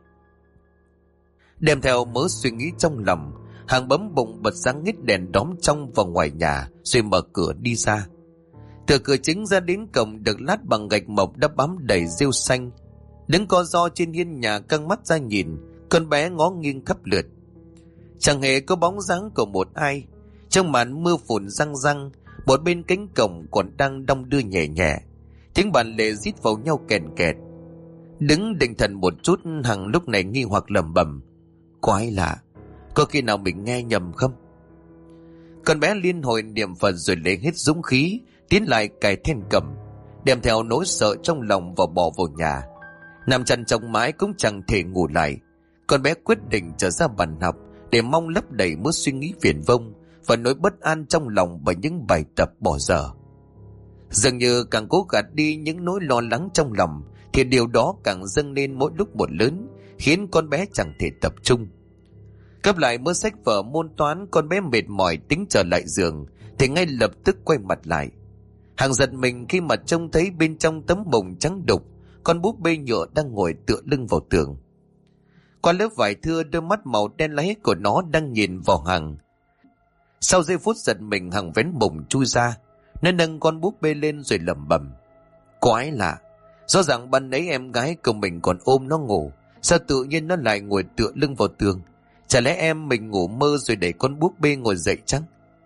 Đem theo mớ suy nghĩ trong lòng, Hằng bấm bụng bật sáng nghít đèn đóm trong và ngoài nhà, rồi mở cửa đi ra. Từ cửa chính ra đến cổng được lát bằng gạch mộc đã bám đầy rêu xanh. Đứng co ro trên hiên nhà căng mắt ra nhìn, con bé ngó nghiêng khắp lượt. Chẳng hề có bóng dáng của một ai. Trong màn mưa phùn răng răng, một bên cánh cổng còn đang đong đưa nhẹ nhẹ. Tiếng bàn lề rít vào nhau kèn kẹt. Đứng định thần một chút, Hằng lúc này nghi hoặc lẩm bẩm: quái lạ, có khi nào mình nghe nhầm không? Con bé liên hồi niệm Phật rồi lấy hết dũng khí tiến lại cài then cầm, đem theo nỗi sợ trong lòng và bỏ vào nhà. Nằm chăn trong mái cũng chẳng thể ngủ lại. Con bé quyết định trở ra bàn học để mong lấp đầy mớ suy nghĩ viển vông và nỗi bất an trong lòng bởi những bài tập bỏ dở. Dường như càng cố gạt đi những nỗi lo lắng trong lòng, thì điều đó càng dâng lên mỗi lúc một lớn, khiến con bé chẳng thể tập trung. Cắp lại mớ sách vở môn toán, con bé mệt mỏi tính trở lại giường thì ngay lập tức quay mặt lại. Hằng giật mình khi mà trông thấy bên trong tấm mùng trắng đục, con búp bê nhựa đang ngồi tựa lưng vào tường. Qua lớp vải thưa, đôi mắt màu đen láy của nó đang nhìn vào Hằng. Sau giây phút giật mình, Hằng vén mùng chui ra. Nó nâng con búp bê lên rồi lẩm bẩm: quái lạ, rõ ràng ban nãy em gái của mình còn ôm nó ngủ, sao tự nhiên nó lại ngồi tựa lưng vào tường? Chả lẽ em mình ngủ mơ rồi để con búp bê ngồi dậy chăng?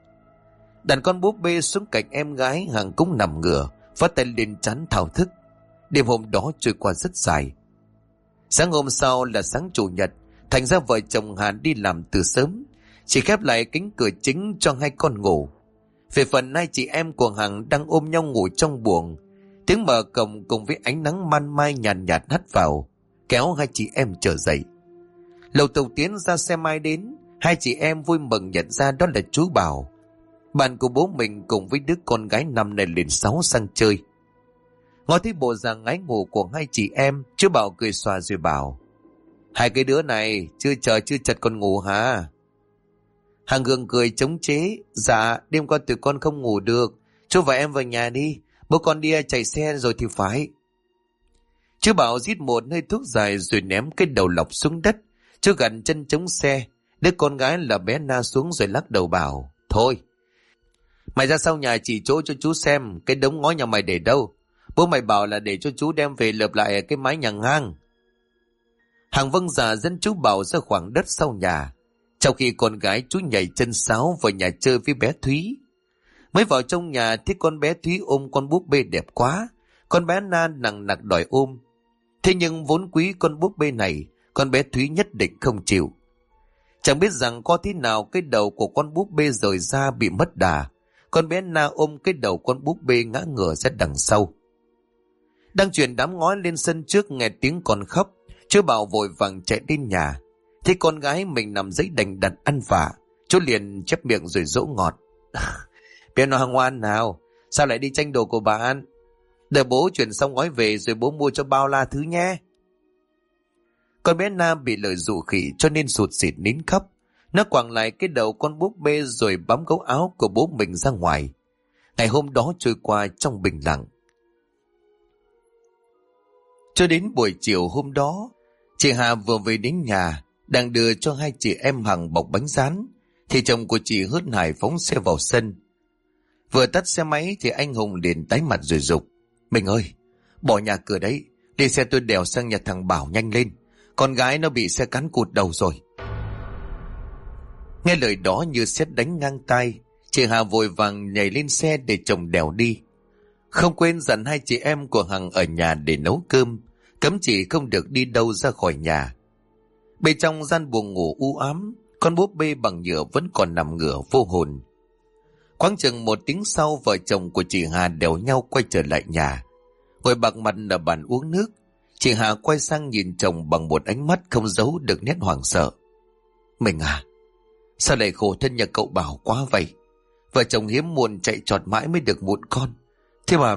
Đặt con búp bê xuống cạnh em gái, Hằng cũng nằm ngửa, vắt tay lên trán thao thức. Đêm hôm đó trôi qua rất dài. Sáng hôm sau là sáng chủ nhật, thành ra vợ chồng Hà đi làm từ sớm, chỉ khép lại cánh cửa chính cho hai con ngủ. Về phần hai chị em của Hằng đang ôm nhau ngủ trong buồng, tiếng mở cổng cùng với ánh nắng man mai nhàn nhạt hắt vào, kéo hai chị em trở dậy. Lầu Tùng Tiến ra xe mai đến, hai chị em vui mừng nhận ra đó là chú Bảo, bạn của bố mình cùng với đứa con gái năm nay lên 6 sang chơi. Ngó thấy bộ dạng ngái ngủ của hai chị em, chú Bảo cười xòa rồi bảo: hai cái đứa này chưa chờ chưa chật còn ngủ hả? Hằng gượng cười chống chế: dạ, đêm qua tụi con không ngủ được, chú và em vào nhà đi, bố con đi chạy xe rồi thì phải. Chú Bảo rít một hơi thuốc dài rồi ném cái đầu lọc xuống đất. Chú gằn chân chống xe, đứa con gái là bé Na xuống rồi lắc đầu bảo: thôi, mày ra sau nhà chỉ chỗ cho chú xem cái đống ngói nhà mày để đâu. Bố mày bảo là để cho chú đem về lợp lại cái mái nhà ngang. Hằng vâng dạ dẫn chú Bảo ra khoảng đất sau nhà. Trong khi con gái chú nhảy chân sáo vào nhà chơi với bé Thúy. Mới vào trong nhà thấy con bé Thúy ôm con búp bê đẹp quá. Con bé Na nằng nặc đòi ôm. Thế nhưng vốn quý con búp bê này, con bé Thúy nhất định không chịu. Chẳng biết rằng có thế nào cái đầu của con búp bê rời ra bị mất đà. Con bé Na ôm cái đầu con búp bê ngã ngửa ra đằng sau. Đang chuyển đám ngói lên sân trước nghe tiếng con khóc, chú Bảo vội vàng chạy đến nhà. Thấy con gái mình nằm giấy đành đạch ăn vạ, chú liền chép miệng rồi dỗ ngọt: bé nó ngoan nào, sao lại đi tranh đồ của bạn? Đợi bố chuyển xong ngói về rồi bố mua cho bao la thứ nhé. Con bé Na bị lời dụ khỉ cho nên sụt sịt nín khóc. Nó quẳng lại cái đầu con búp bê rồi bám gấu áo của bố mình ra ngoài. Ngày hôm đó trôi qua trong bình lặng. Cho đến buổi chiều hôm đó, chị Hà vừa về đến nhà, đang đưa cho hai chị em Hằng bọc bánh rán, thì chồng của chị hớt hải phóng xe vào sân. Vừa tắt xe máy thì anh Hùng liền tái mặt rồi giục: mình ơi, bỏ nhà cửa đấy, đi xe tôi đèo sang nhà thằng Bảo nhanh lên, con gái nó bị xe cán cụt đầu rồi. Nghe lời đó như sét đánh ngang tai, chị Hà vội vàng nhảy lên xe để chồng đèo đi. Không quên dặn hai chị em của Hằng ở nhà để nấu cơm, cấm chị không được đi đâu ra khỏi nhà. Bên trong gian buồng ngủ u ám, con búp bê bằng nhựa vẫn còn nằm ngửa vô hồn. Khoảng chừng một tiếng sau, vợ chồng của chị Hà đèo nhau quay trở lại nhà. Ngồi bạc mặt ở bàn uống nước, chị Hà quay sang nhìn chồng bằng một ánh mắt không giấu được nét hoảng sợ. Mình à, sao lại khổ thân nhà cậu Bảo quá vậy? Vợ chồng hiếm muộn chạy trọt mãi mới được một con. Thế mà...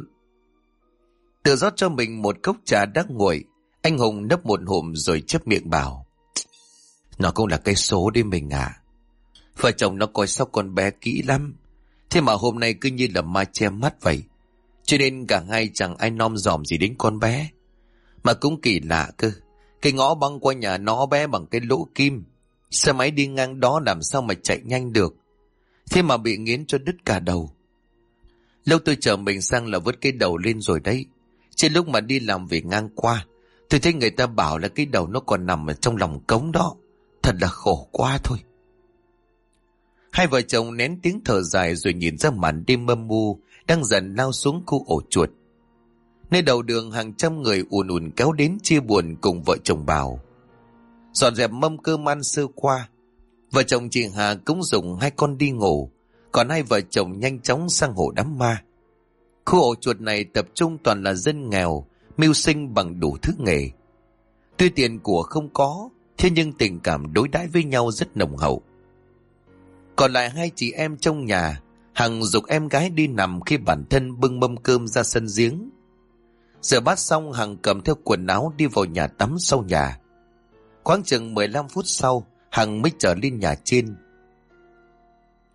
Tự rót cho mình một cốc trà đắc nguội, anh Hùng nấp một hụm rồi chép miệng bảo: nó cũng là cái số đi mình à. Vợ chồng nó coi sóc con bé kỹ lắm, thế mà hôm nay cứ như là ma che mắt vậy, cho nên cả hai chẳng ai nom dòm gì đến con bé. Mà cũng kỳ lạ cơ, cái ngõ băng qua nhà nó bé bằng cái lỗ kim, xe máy đi ngang đó làm sao mà chạy nhanh được, thế mà bị nghiến cho đứt cả đầu. Lâu tôi chờ mình sang là vứt cái đầu lên rồi đấy, trên lúc mà đi làm về ngang qua, tôi thấy người ta bảo là cái đầu nó còn nằm ở trong lòng cống đó. Thật là khổ quá thôi. Hai vợ chồng nén tiếng thở dài rồi nhìn ra màn đêm âm u đang dần lao xuống khu ổ chuột. Nơi đầu đường hàng trăm người ùn ùn kéo đến chia buồn cùng vợ chồng Bảo. Dọn dẹp mâm cơm ăn sơ qua, vợ chồng chị Hà cũng dùng hai con đi ngủ, còn hai vợ chồng nhanh chóng sang hồ đám ma. Khu ổ chuột này tập trung toàn là dân nghèo, mưu sinh bằng đủ thứ nghề. Tuy tiền của không có, thế nhưng tình cảm đối đãi với nhau rất nồng hậu. Còn lại hai chị em trong nhà, Hằng giục em gái đi nằm khi bản thân bưng mâm cơm ra sân giếng. Rửa bát xong, Hằng cầm theo quần áo đi vào nhà tắm sau nhà. Khoảng chừng 15 phút sau, Hằng mới trở lên nhà trên.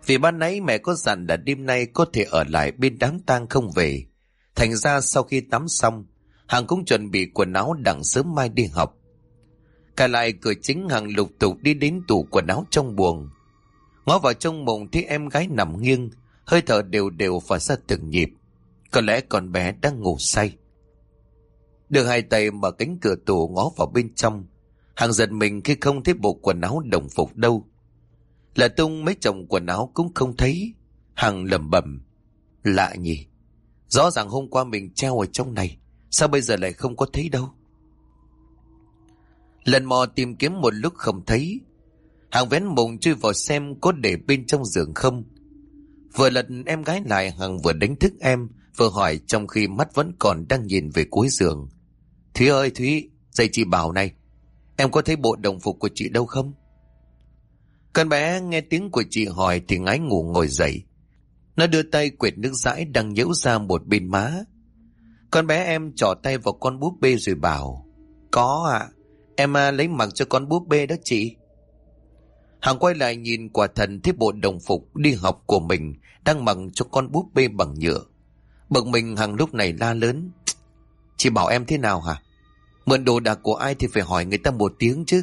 Vì ban nãy mẹ có dặn là đêm nay có thể ở lại bên đám tang không về. Thành ra sau khi tắm xong, Hằng cũng chuẩn bị quần áo đặng sớm mai đi học. Cả lại cửa chính, Hằng lục tục đi đến tủ quần áo trong buồng. Ngó vào trong mộng thấy em gái nằm nghiêng, hơi thở đều đều và ra từng nhịp. Có lẽ con bé đang ngủ say. Được hai tay mở cánh cửa tủ ngó vào bên trong, Hằng giật mình khi không thấy bộ quần áo đồng phục đâu. Lật tung mấy chồng quần áo cũng không thấy. Hằng lẩm bẩm, lạ nhỉ, rõ ràng hôm qua mình treo ở trong này, sao bây giờ lại không có thấy đâu. Lần mò tìm kiếm một lúc không thấy, Hằng vén mùng chui vào xem có để bên trong giường không. Vừa lật em gái lại, Hằng vừa đánh thức em, vừa hỏi trong khi mắt vẫn còn đang nhìn về cuối giường. Thúy ơi Thúy, dậy chị bảo này, em có thấy bộ đồng phục của chị đâu không? Con bé nghe tiếng của chị hỏi thì ngái ngủ ngồi dậy. Nó đưa tay quệt nước dãi đang nhễu ra một bên má. Con bé em trỏ tay vào con búp bê rồi bảo, có ạ, em lấy mặc cho con búp bê đó chị. Hằng quay lại nhìn, quả thần thấy bộ đồng phục đi học của mình đang mặc cho con búp bê bằng nhựa. Bực mình, Hằng lúc này la lớn, chị bảo em thế nào hả? Mượn đồ đạc của ai thì phải hỏi người ta một tiếng chứ.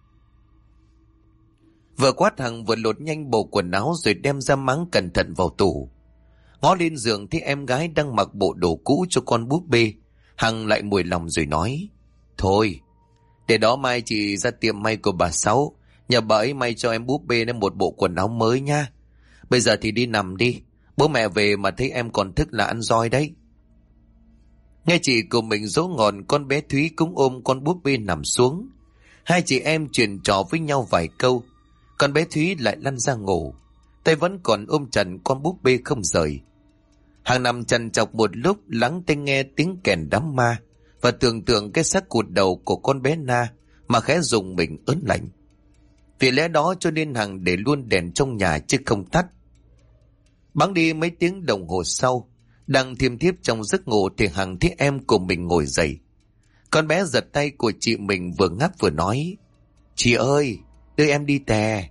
Vừa quát, Hằng vừa lột nhanh bộ quần áo rồi đem ra máng cẩn thận vào tủ. Ngó lên giường thấy em gái đang mặc bộ đồ cũ cho con búp bê, Hằng lại mùi lòng rồi nói, thôi, để đó mai chị ra tiệm may của bà Sáu, nhờ bà ấy may cho em búp bê nên một bộ quần áo mới nha. Bây giờ thì đi nằm đi, bố mẹ về mà thấy em còn thức là ăn roi đấy. Nghe chị của mình dỗ ngọt, con bé Thúy cũng ôm con búp bê nằm xuống. Hai chị em chuyện trò với nhau vài câu, con bé Thúy lại lăn ra ngủ, tay vẫn còn ôm chặt con búp bê không rời. Hằng nằm trằn trọc một lúc, lắng tai nghe tiếng kèn đám ma và tưởng tượng cái xác cụt đầu của con bé Na mà khẽ rùng mình ớn lạnh. Vì lẽ đó cho nên Hằng để luôn đèn trong nhà chứ không tắt. Bẵng đi mấy tiếng đồng hồ sau, đang thiêm thiếp trong giấc ngủ thì Hằng thấy em của mình ngồi dậy. Con bé giật tay của chị mình vừa ngáp vừa nói, chị ơi, đưa em đi tè.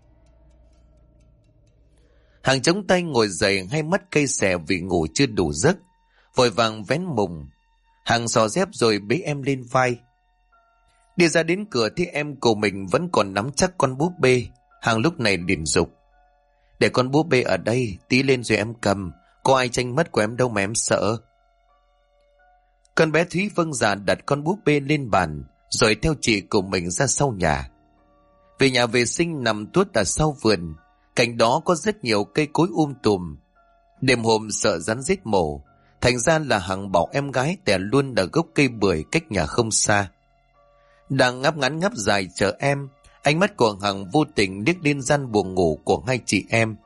Hằng chống tay ngồi dậy, hai mắt cay xè vì ngủ chưa đủ giấc, vội vàng vén mùng. Hằng xò dép rồi bế em lên vai. Đi ra đến cửa thì em của mình vẫn còn nắm chắc con búp bê. Hằng lúc này liền dục, để con búp bê ở đây, tí lên rồi em cầm, có ai tranh mất của em đâu mà em sợ. Con bé Thúy vâng dạ đặt con búp bê lên bàn, rồi theo chị của mình ra sau nhà. Về nhà vệ sinh nằm tuốt ở sau vườn, cạnh đó có rất nhiều cây cối tùm. Đêm hôm sợ rắn rết mổ, thành ra là Hằng bảo em gái tè luôn ở gốc cây bưởi cách nhà không xa. Đang ngáp ngắn ngáp dài chờ em, ánh mắt của Hằng vô tình liếc lên gian buồng ngủ của hai chị em.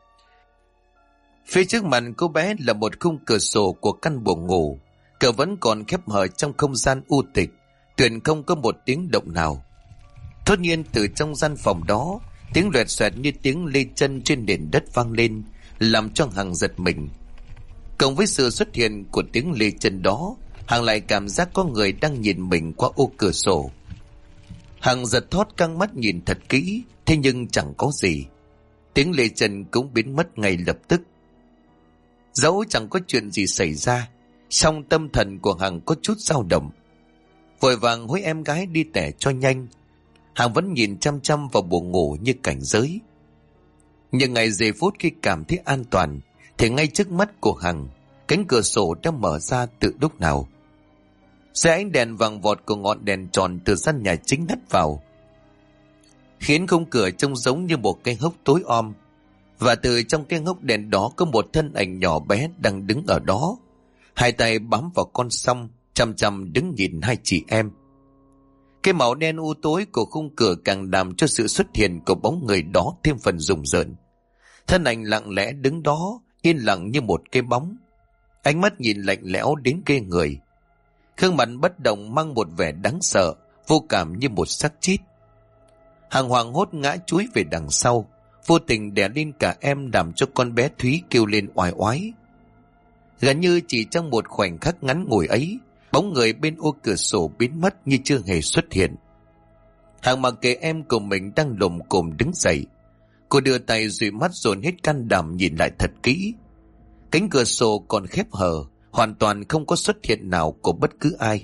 Phía trước mặt cô bé là một khung cửa sổ của căn buồng ngủ, cửa vẫn còn khép hờ trong không gian u tịch, tuyệt không có một tiếng động nào. Thốt nhiên từ trong gian phòng đó, tiếng loẹt xoẹt như tiếng lê chân trên nền đất vang lên, làm cho Hằng giật mình. Cộng với sự xuất hiện của tiếng lê chân đó, Hằng lại cảm giác có người đang nhìn mình qua ô cửa sổ. Hằng giật thót căng mắt nhìn thật kỹ, thế nhưng chẳng có gì. Tiếng lê chân cũng biến mất ngay lập tức. Dẫu chẳng có chuyện gì xảy ra, song tâm thần của Hằng có chút dao động. Vội vàng hối em gái đi tẻ cho nhanh. Hằng vẫn nhìn chăm chăm vào buồng ngủ như cảnh giới. Nhưng ngày giây phút khi cảm thấy an toàn, thì ngay trước mắt của Hằng, cánh cửa sổ đã mở ra từ lúc nào. Dưới ánh đèn vàng vọt của ngọn đèn tròn từ gian nhà chính hắt vào, khiến khung cửa trông giống như một cái hốc tối om. Và từ trong cái hốc đèn đó có một thân ảnh nhỏ bé đang đứng ở đó, hai tay bám vào con song, chăm chăm đứng nhìn hai chị em. Cái màu đen u tối của khung cửa càng làm cho sự xuất hiện của bóng người đó thêm phần rùng rợn. Thân ảnh lặng lẽ đứng đó, yên lặng như một cái bóng, ánh mắt nhìn lạnh lẽo đến ghê người. Gương mặt bất động mang một vẻ đáng sợ, vô cảm như một xác chết. Hằng hoảng hốt ngã chúi về đằng sau, vô tình đè lên cả em, làm cho con bé Thúy kêu lên oai oái. Gần như chỉ trong một khoảnh khắc ngắn ngủi ấy, bóng người bên ô cửa sổ biến mất như chưa hề xuất hiện. Hằng mặc kệ em của mình đang lồm cồm đứng dậy, Cô đưa tay dụi mắt dồn hết can đảm nhìn lại thật kỹ. Cánh cửa sổ còn khép hờ, hoàn toàn không có xuất hiện nào của bất cứ ai.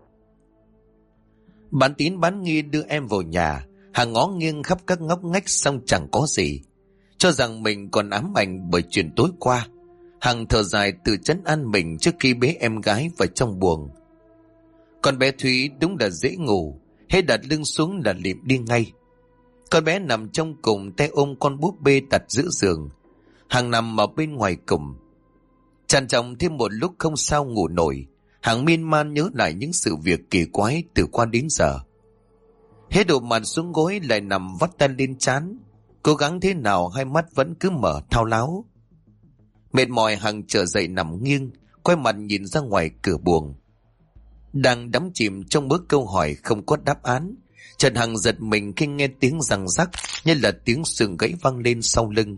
Bán tín bán nghi đưa em vào nhà, Hằng ngó nghiêng khắp các ngóc ngách xong chẳng có gì. Cho rằng mình còn ám ảnh bởi chuyện tối qua, Hằng thở dài tự trấn an mình trước khi bế em gái vào trong buồng. Con bé Thúy đúng là dễ ngủ, hết đặt lưng xuống là lịm đi ngay. Con bé nằm trong cùng, tay ôm con búp bê đặt giữa giường. Hằng nằm ở bên ngoài cùng, trằn trọc thêm một lúc không sao ngủ nổi. Hằng miên man nhớ lại những sự việc kỳ quái từ qua đến giờ. Hết đổ mặt xuống gối lại nằm vắt tay lên trán, cố gắng thế nào hai mắt vẫn cứ mở thao láo. Mệt mỏi Hằng trở dậy nằm nghiêng, quay mặt nhìn ra ngoài cửa buồng. Đang đắm chìm trong bước câu hỏi không có đáp án, chợt Hằng giật mình khi nghe tiếng răng rắc như là tiếng sườn gãy vang lên sau lưng.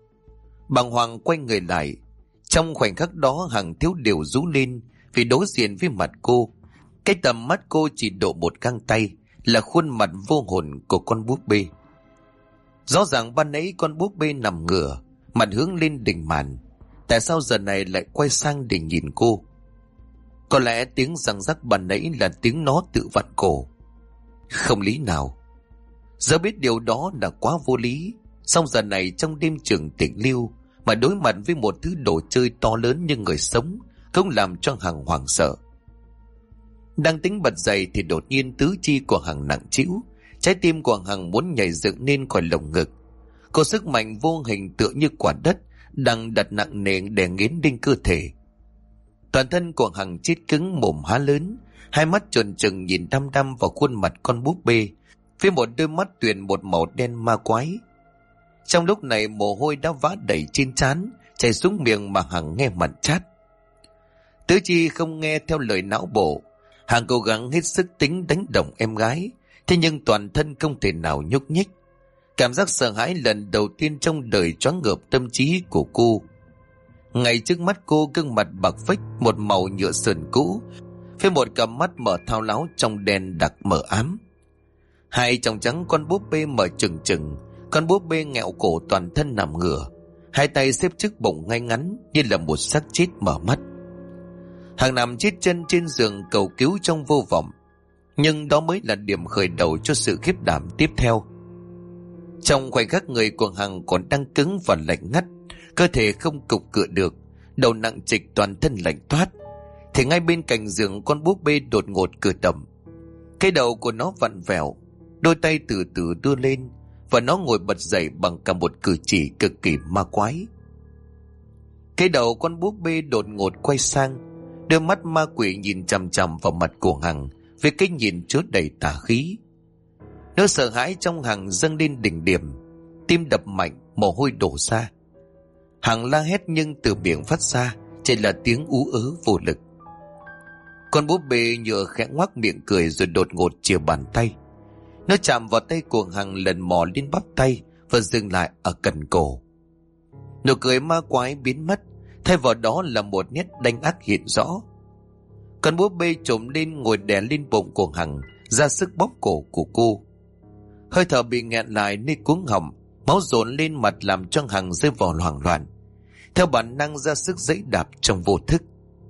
Bàng hoàng quay người lại. Trong khoảnh khắc đó Hằng thiếu điều rú lên vì đối diện với mặt cô. Cái tầm mắt cô chỉ độ một găng tay là khuôn mặt vô hồn của con búp bê. Rõ ràng ban nãy con búp bê nằm ngửa, mặt hướng lên đỉnh màn. Tại sao giờ này lại quay sang để nhìn cô? Có lẽ tiếng răng rắc ban nãy là tiếng nó tự vặn cổ. Không lý nào. Giờ biết điều đó là quá vô lý. Song giờ này trong đêm trường tịch lưu mà đối mặt với một thứ đồ chơi to lớn như người sống cũng làm cho Hằng hoảng sợ. Đang tính bật dậy thì đột nhiên tứ chi của Hằng nặng trĩu, trái tim của Hằng muốn nhảy dựng lên khỏi lồng ngực. Có sức mạnh vô hình tựa như quả đất đang đặt nặng nề đè nghiến lên cơ thể. Toàn thân của Hằng chết cứng, mồm há lớn, hai mắt tròn trừng nhìn đăm đăm vào khuôn mặt con búp bê với một đôi mắt tuyền một màu đen ma quái. Trong lúc này mồ hôi đã vã đầy trên trán, chảy xuống miệng mà Hằng nghe mặn chát. Tứ chi không nghe theo lời não bộ, Hằng cố gắng hết sức tính đánh động em gái, thế nhưng toàn thân không thể nào nhúc nhích. Cảm giác sợ hãi lần đầu tiên trong đời choáng ngợp tâm trí của cô. Ngay trước mắt cô, gương mặt bạc phách, một màu nhựa sườn cũ, với một cặp mắt mở thao láo trong đen đặc mờ ám. Hai tròng trắng con búp bê mở trừng trừng, con búp bê nghẹo cổ toàn thân nằm ngửa, hai tay xếp trước bụng ngay ngắn như là một xác chết mở mắt. Hằng nằm chết chân trên giường cầu cứu trong vô vọng, nhưng đó mới là điểm khởi đầu cho sự khiếp đảm tiếp theo. Trong khoảnh khắc người của Hằng còn đang cứng và lạnh ngắt, cơ thể không cục cựa được, đầu nặng trịch toàn thân lạnh toát, thì ngay bên cạnh giường con búp bê đột ngột cử động. Cái đầu của nó vặn vẹo, đôi tay từ từ đưa lên, và nó ngồi bật dậy bằng cả một cử chỉ cực kỳ ma quái. Cái đầu con búp bê đột ngột quay sang, đôi mắt ma quỷ nhìn chằm chằm vào mặt của Hằng với cái nhìn chứa đầy tà khí. Nỗi sợ hãi trong Hằng dâng lên đỉnh điểm, tim đập mạnh, mồ hôi đổ ra. Hằng la hét nhưng từ miệng phát ra chỉ là tiếng ú ớ vô lực. Con búp bê nhựa khẽ ngoác miệng cười rồi đột ngột chìa bàn tay. Nó chạm vào tay của Hằng, lần mò lên bắp tay và dừng lại ở cần cổ. Nụ cười ma quái biến mất, thay vào đó là một nét đanh ác hiện rõ. Con búp bê trồm lên ngồi đè lên bụng của Hằng, ra sức bóp cổ của cô. Hơi thở bị nghẹn lại nơi cuống họng, máu dồn lên mặt làm cho Hằng rơi vào hoảng loạn, theo bản năng ra sức giãy đạp trong vô thức.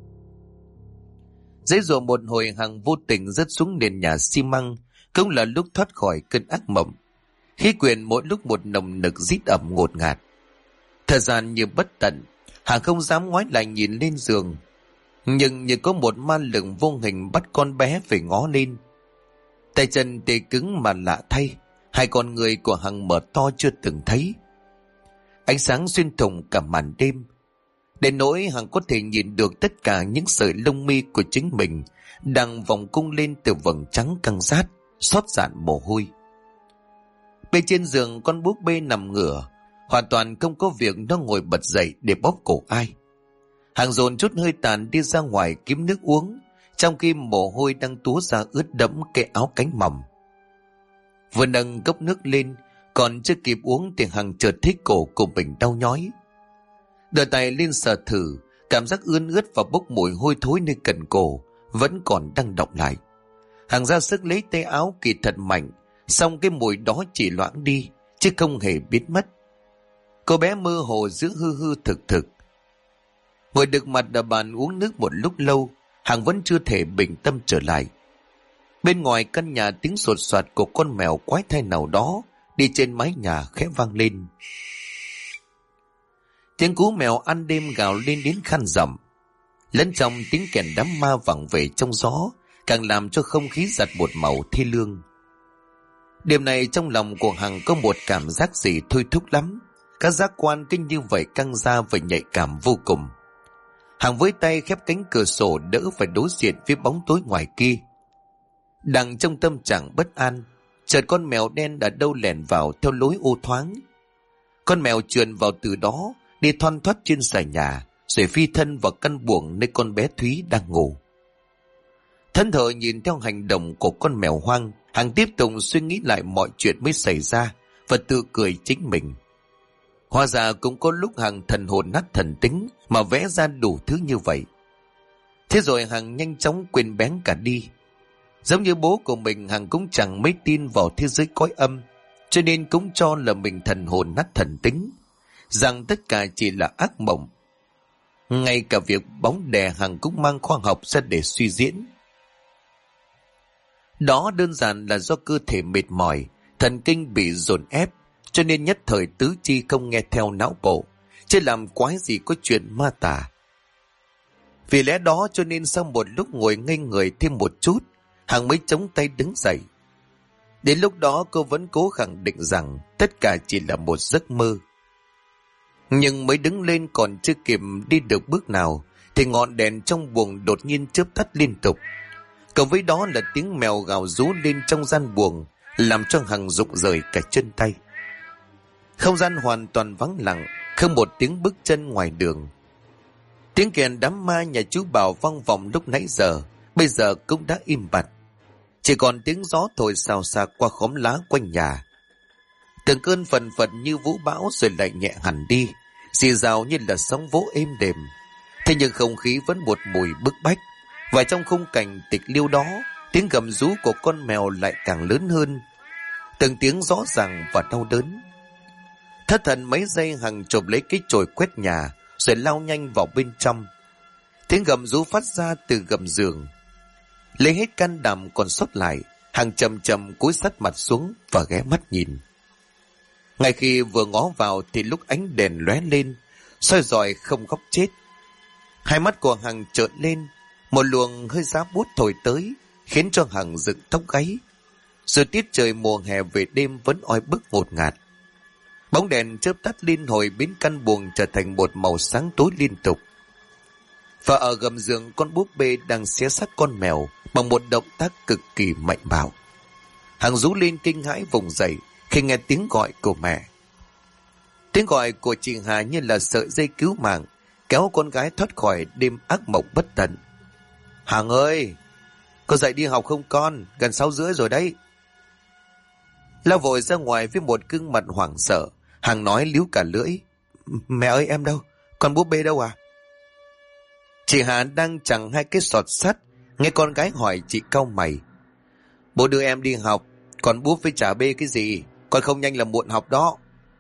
Giãy giụa một hồi, Hằng vô tình rớt xuống nền nhà xi măng, cũng là lúc thoát khỏi cơn ác mộng. Khí quyển mỗi lúc một nồng nực rít ẩm ngột ngạt. Thời gian như bất tận, Hằng không dám ngoái lại nhìn lên giường, nhưng như có một ma lực vô hình bắt con bé phải ngó lên. Tay chân tê cứng mà lạ thay, hai con người của Hằng mở to chưa từng thấy. Ánh sáng xuyên thủng cả màn đêm, đến nỗi Hằng có thể nhìn được tất cả những sợi lông mi của chính mình đang vòng cung lên từ vầng trắng căng rát, xót dạn mồ hôi. Bên trên giường con búp bê nằm ngửa, hoàn toàn không có việc nó ngồi bật dậy để bóp cổ ai. Hằng dồn chút hơi tàn đi ra ngoài kiếm nước uống, trong khi mồ hôi đang túa ra ướt đẫm cái áo cánh mỏng. Vừa nâng cốc nước lên, còn chưa kịp uống thì Hằng chợt thấy cổ của mình đau nhói. Đưa tay lên sờ thử, cảm giác ươn ướt và bốc mùi hôi thối nơi cần cổ vẫn còn đang đọng lại. Hằng ra sức lấy tay áo kỳ thật mạnh, song cái mùi đó chỉ loãng đi chứ không hề biến mất. Cô bé mơ hồ giữ hư hư thực thực. Ngồi được mặt ở bàn uống nước một lúc lâu, Hằng vẫn chưa thể bình tâm trở lại. Bên ngoài căn nhà tiếng sột soạt của con mèo quái thai nào đó đi trên mái nhà khẽ vang lên. Tiếng cú mèo ăn đêm gào lên đến khan giọng, lẫn trong tiếng kèn đám ma vẳng về trong gió, càng làm cho không khí giặt một màu thê lương. Đêm này trong lòng của Hằng có một cảm giác gì thôi thúc lắm. Các giác quan kinh như vậy căng ra và nhạy cảm vô cùng. Hằng với tay khép cánh cửa sổ đỡ phải đối diện với bóng tối ngoài kia. Đang trong tâm trạng bất an, chợt con mèo đen đã đâu lẻn vào theo lối ô thoáng. Con mèo trườn vào từ đó, đi thoăn thoắt trên sàn nhà, rồi phi thân vào căn buồng nơi con bé Thúy đang ngủ. Thẫn thờ nhìn theo hành động của con mèo hoang, Hằng tiếp tục suy nghĩ lại mọi chuyện mới xảy ra và tự cười chính mình. Hóa ra cũng có lúc Hằng thần hồn nát thần tính mà vẽ ra đủ thứ như vậy. Thế rồi Hằng nhanh chóng quên bén cả đi. Giống như bố của mình, Hằng cũng chẳng mấy tin vào thế giới cõi âm, cho nên cũng cho là mình thần hồn nát thần tính, rằng tất cả chỉ là ác mộng. Ngay cả việc bóng đè Hằng cũng mang khoa học ra để suy diễn. Đó đơn giản là do cơ thể mệt mỏi, thần kinh bị dồn ép, cho nên nhất thời tứ chi không nghe theo não bộ, chứ làm quái gì có chuyện ma tà. Vì lẽ đó cho nên sau một lúc ngồi ngây người thêm một chút, Hằng mới chống tay đứng dậy. Đến lúc đó cô vẫn cố khẳng định rằng tất cả chỉ là một giấc mơ. Nhưng mới đứng lên còn chưa kịp đi được bước nào, thì ngọn đèn trong buồng đột nhiên chớp tắt liên tục. Cộng với đó là tiếng mèo gào rú lên trong gian buồng, làm cho Hằng rụng rời cả chân tay. Không gian hoàn toàn vắng lặng, không một tiếng bước chân ngoài đường. Tiếng kèn đám ma nhà chú Bảo vang vọng lúc nãy giờ, bây giờ cũng đã im bặt. Chỉ còn tiếng gió thổi xào xạc qua khóm lá quanh nhà. Từng cơn phần phật như vũ bão rồi lại nhẹ hẳn đi, rì rào như là sóng vỗ êm đềm. Thế nhưng không khí vẫn một mùi bức bách, và trong khung cảnh tịch liêu đó, tiếng gầm rú của con mèo lại càng lớn hơn, từng tiếng rõ ràng và đau đớn. Thất thần mấy giây, Hằng chộp lấy cái chổi quét nhà rồi lao nhanh vào bên trong. Tiếng gầm rú phát ra từ gầm giường. Lấy hết can đảm còn sót lại, Hằng chậm chậm cúi sát mặt xuống và ghé mắt nhìn. Ngay khi vừa ngó vào thì lúc ánh đèn lóe lên, soi rọi không góc chết. Hai mắt của Hằng trợn lên, một luồng hơi giá buốt thổi tới, khiến cho Hằng dựng tóc gáy. Rồi tiết trời mùa hè về đêm vẫn oi bức ngột ngạt. Bóng đèn chớp tắt liên hồi biến căn buồng trở thành một màu sáng tối liên tục. Và ở gầm giường, con búp bê đang xé xác con mèo bằng một động tác cực kỳ mạnh bạo. Hằng rú lên kinh hãi vùng dậy khi nghe tiếng gọi của mẹ. Tiếng gọi của chị Hà như là sợi dây cứu mạng, kéo con gái thoát khỏi đêm ác mộng bất tận. Hằng ơi, con dậy đi học không con? Gần 6:30 rồi đấy. Lao vội ra ngoài với một gương mặt hoảng sợ, Hằng nói líu cả lưỡi. Mẹ ơi, em đâu? Con búp bê đâu à? Chị Hà đang chằng hai cái sọt sắt, nghe con gái hỏi chị cau mày. Bố đưa em đi học, còn búp với chả bê cái gì? Con không nhanh là muộn học đó.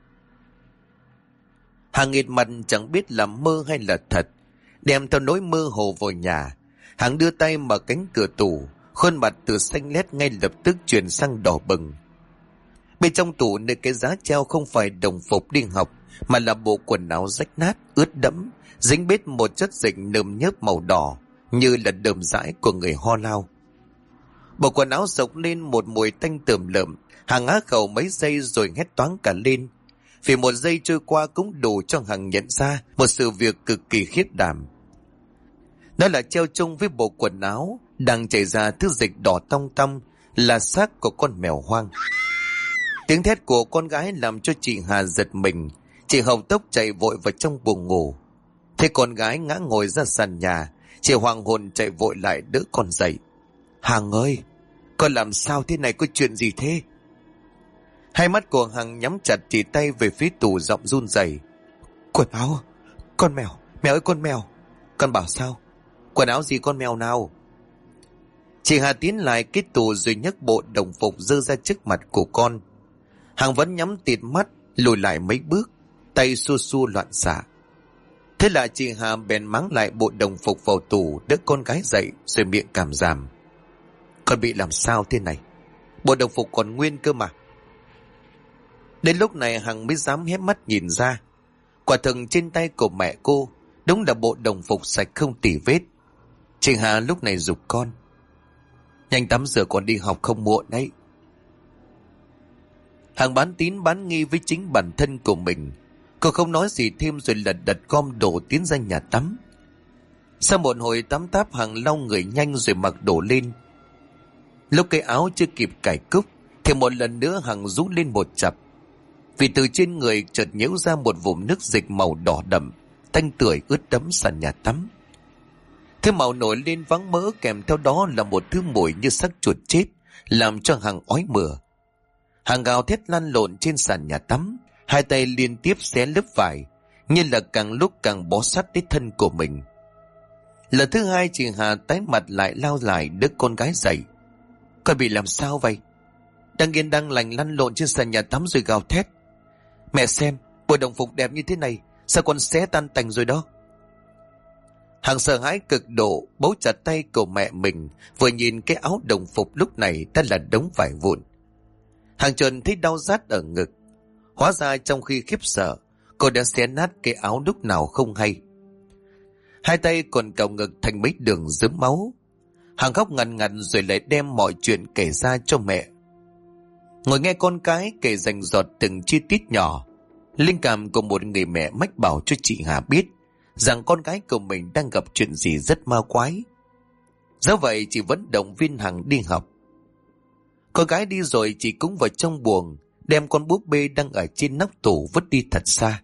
Hằng nghệt mặt chẳng biết là mơ hay là thật. Đem theo nỗi mơ hồ vào nhà, Hằng đưa tay mở cánh cửa tủ, khuôn mặt từ xanh lét ngay lập tức chuyển sang đỏ bừng. Bên trong tủ nơi cái giá treo không phải đồng phục đi học, mà là bộ quần áo rách nát, ướt đẫm, dính bết một chất dịch nơm nhớp màu đỏ, như là đờm dãi của người ho lao. Bộ quần áo sộc lên một mùi tanh tởm lợm. Hằng á khẩu mấy giây rồi hét toáng cả lên. Vì một giây trôi qua cũng đủ cho Hằng nhận ra một sự việc cực kỳ khiếp đảm. Đó là treo chung với bộ quần áo đang chảy ra thứ dịch đỏ tong tong, là xác của con mèo hoang. Tiếng thét của con gái làm cho chị Hà giật mình. Chị hộc tốc chạy vội vào trong buồng ngủ. Thế con gái ngã ngồi ra sàn nhà, chị hoàng hồn chạy vội lại đỡ con dậy. Hằng ơi, con làm sao thế này, có chuyện gì thế? Hai mắt của Hằng nhắm chặt, chỉ tay về phía tủ, giọng run rẩy. Quần áo, con mèo, mèo ơi con mèo. Con bảo sao? Quần áo gì con mèo nào? Chị Hà tiến lại cái tủ rồi nhấc bộ đồng phục giơ ra trước mặt của con. Hằng vẫn nhắm tịt mắt, lùi lại mấy bước. tay xua xua loạn xạ. Thế là chị Hà bèn mắng lại bộ đồng phục vào tủ, đỡ con gái dậy rồi miệng cảm giảm: "Con bị làm sao thế này? Bộ đồng phục còn nguyên cơ mà." Đến lúc này Hằng mới dám hé mắt nhìn ra. Quả thực trên tay của mẹ cô đúng là bộ đồng phục sạch không tì vết. Chị Hà lúc này giục con: "Nhanh tắm rửa còn đi học không muộn đấy." Hằng bán tín bán nghi với chính bản thân của mình. Cô không nói gì thêm rồi lật đật gom đồ tiến ra nhà tắm. Sau một hồi tắm táp, Hằng lau người nhanh rồi mặc đồ lên. Lúc cái áo chưa kịp cài cúc thì một lần nữa Hằng rú lên một chập, vì từ trên người chợt nhễu ra một vũng nước dịch màu đỏ đậm, tanh tưởi ướt đẫm sàn nhà tắm. Thứ màu nổi lên váng mỡ, kèm theo đó là một thứ mùi như xác chuột chết, làm cho Hằng ói mửa. Hằng gào thét lăn lộn trên sàn nhà tắm, hai tay liên tiếp xé lớp vải, như là càng lúc càng bó sát đến thân của mình. Lần thứ hai chị Hà tái mặt lại lao lại đỡ con gái dậy: "Con bị làm sao vậy?" Đang yên đang lành lăn lộn trên sàn nhà tắm rồi gào thét: "Mẹ xem, bộ đồng phục đẹp như thế này, sao con xé tan tành rồi đó?" Hằng sợ hãi cực độ, bấu chặt tay của mẹ mình, vừa nhìn cái áo đồng phục lúc này đã là đống vải vụn. Hằng chợt thấy đau rát ở ngực. Hóa ra trong khi khiếp sợ, cô đã xé nát cái áo lúc nào không hay. Hai tay còn cào ngực thành mấy đường rớm máu. Hằng khóc ngằn ngặt rồi lại đem mọi chuyện kể ra cho mẹ. Ngồi nghe con cái kể rành rọt từng chi tiết nhỏ, linh cảm của một người mẹ mách bảo cho chị Hà biết rằng con gái của mình đang gặp chuyện gì rất ma quái. Do vậy chị vẫn động viên Hằng đi học. Con gái đi rồi chị cũng vào trong buồng, đem con búp bê đang ở trên nóc tủ vứt đi thật xa.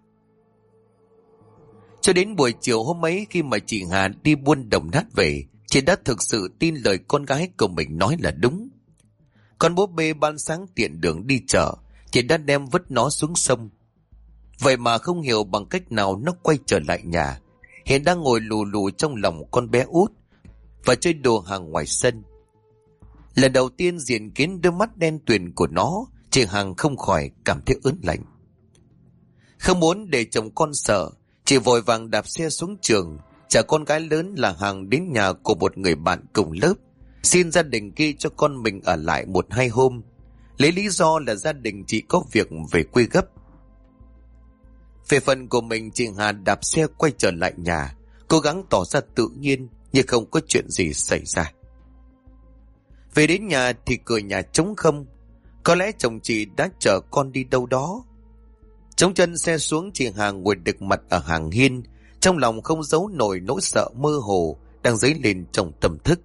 Cho đến buổi chiều hôm ấy, khi mà chị Hà đi buôn đồng nát về, chị đã thực sự tin lời con gái của mình nói là đúng. Con búp bê ban sáng tiện đường đi chợ, chị đã đem vứt nó xuống sông. Vậy mà không hiểu bằng cách nào nó quay trở lại nhà, hiện đang ngồi lù lù trong lòng con bé út và chơi đồ hàng ngoài sân. Lần đầu tiên diện kiến đôi mắt đen tuyền của nó, chị Hằng không khỏi cảm thấy ớn lạnh. Không muốn để chồng con sợ, chị vội vàng đạp xe xuống trường, chở con gái lớn là Hằng đến nhà của một người bạn cùng lớp, xin gia đình kia cho con mình ở lại 1-2 hôm, lấy lý do là gia đình chị có việc về quê gấp. Về phần của mình, chị Hà đạp xe quay trở lại nhà, cố gắng tỏ ra tự nhiên như không có chuyện gì xảy ra. Về đến nhà thì cửa nhà trống không. Có lẽ chồng chị đã chở con đi đâu đó. Chống chân xe xuống, chị Hà ngồi đực mặt ở hàng hiên, trong lòng không giấu nổi nỗi sợ mơ hồ đang dấy lên trong tâm thức.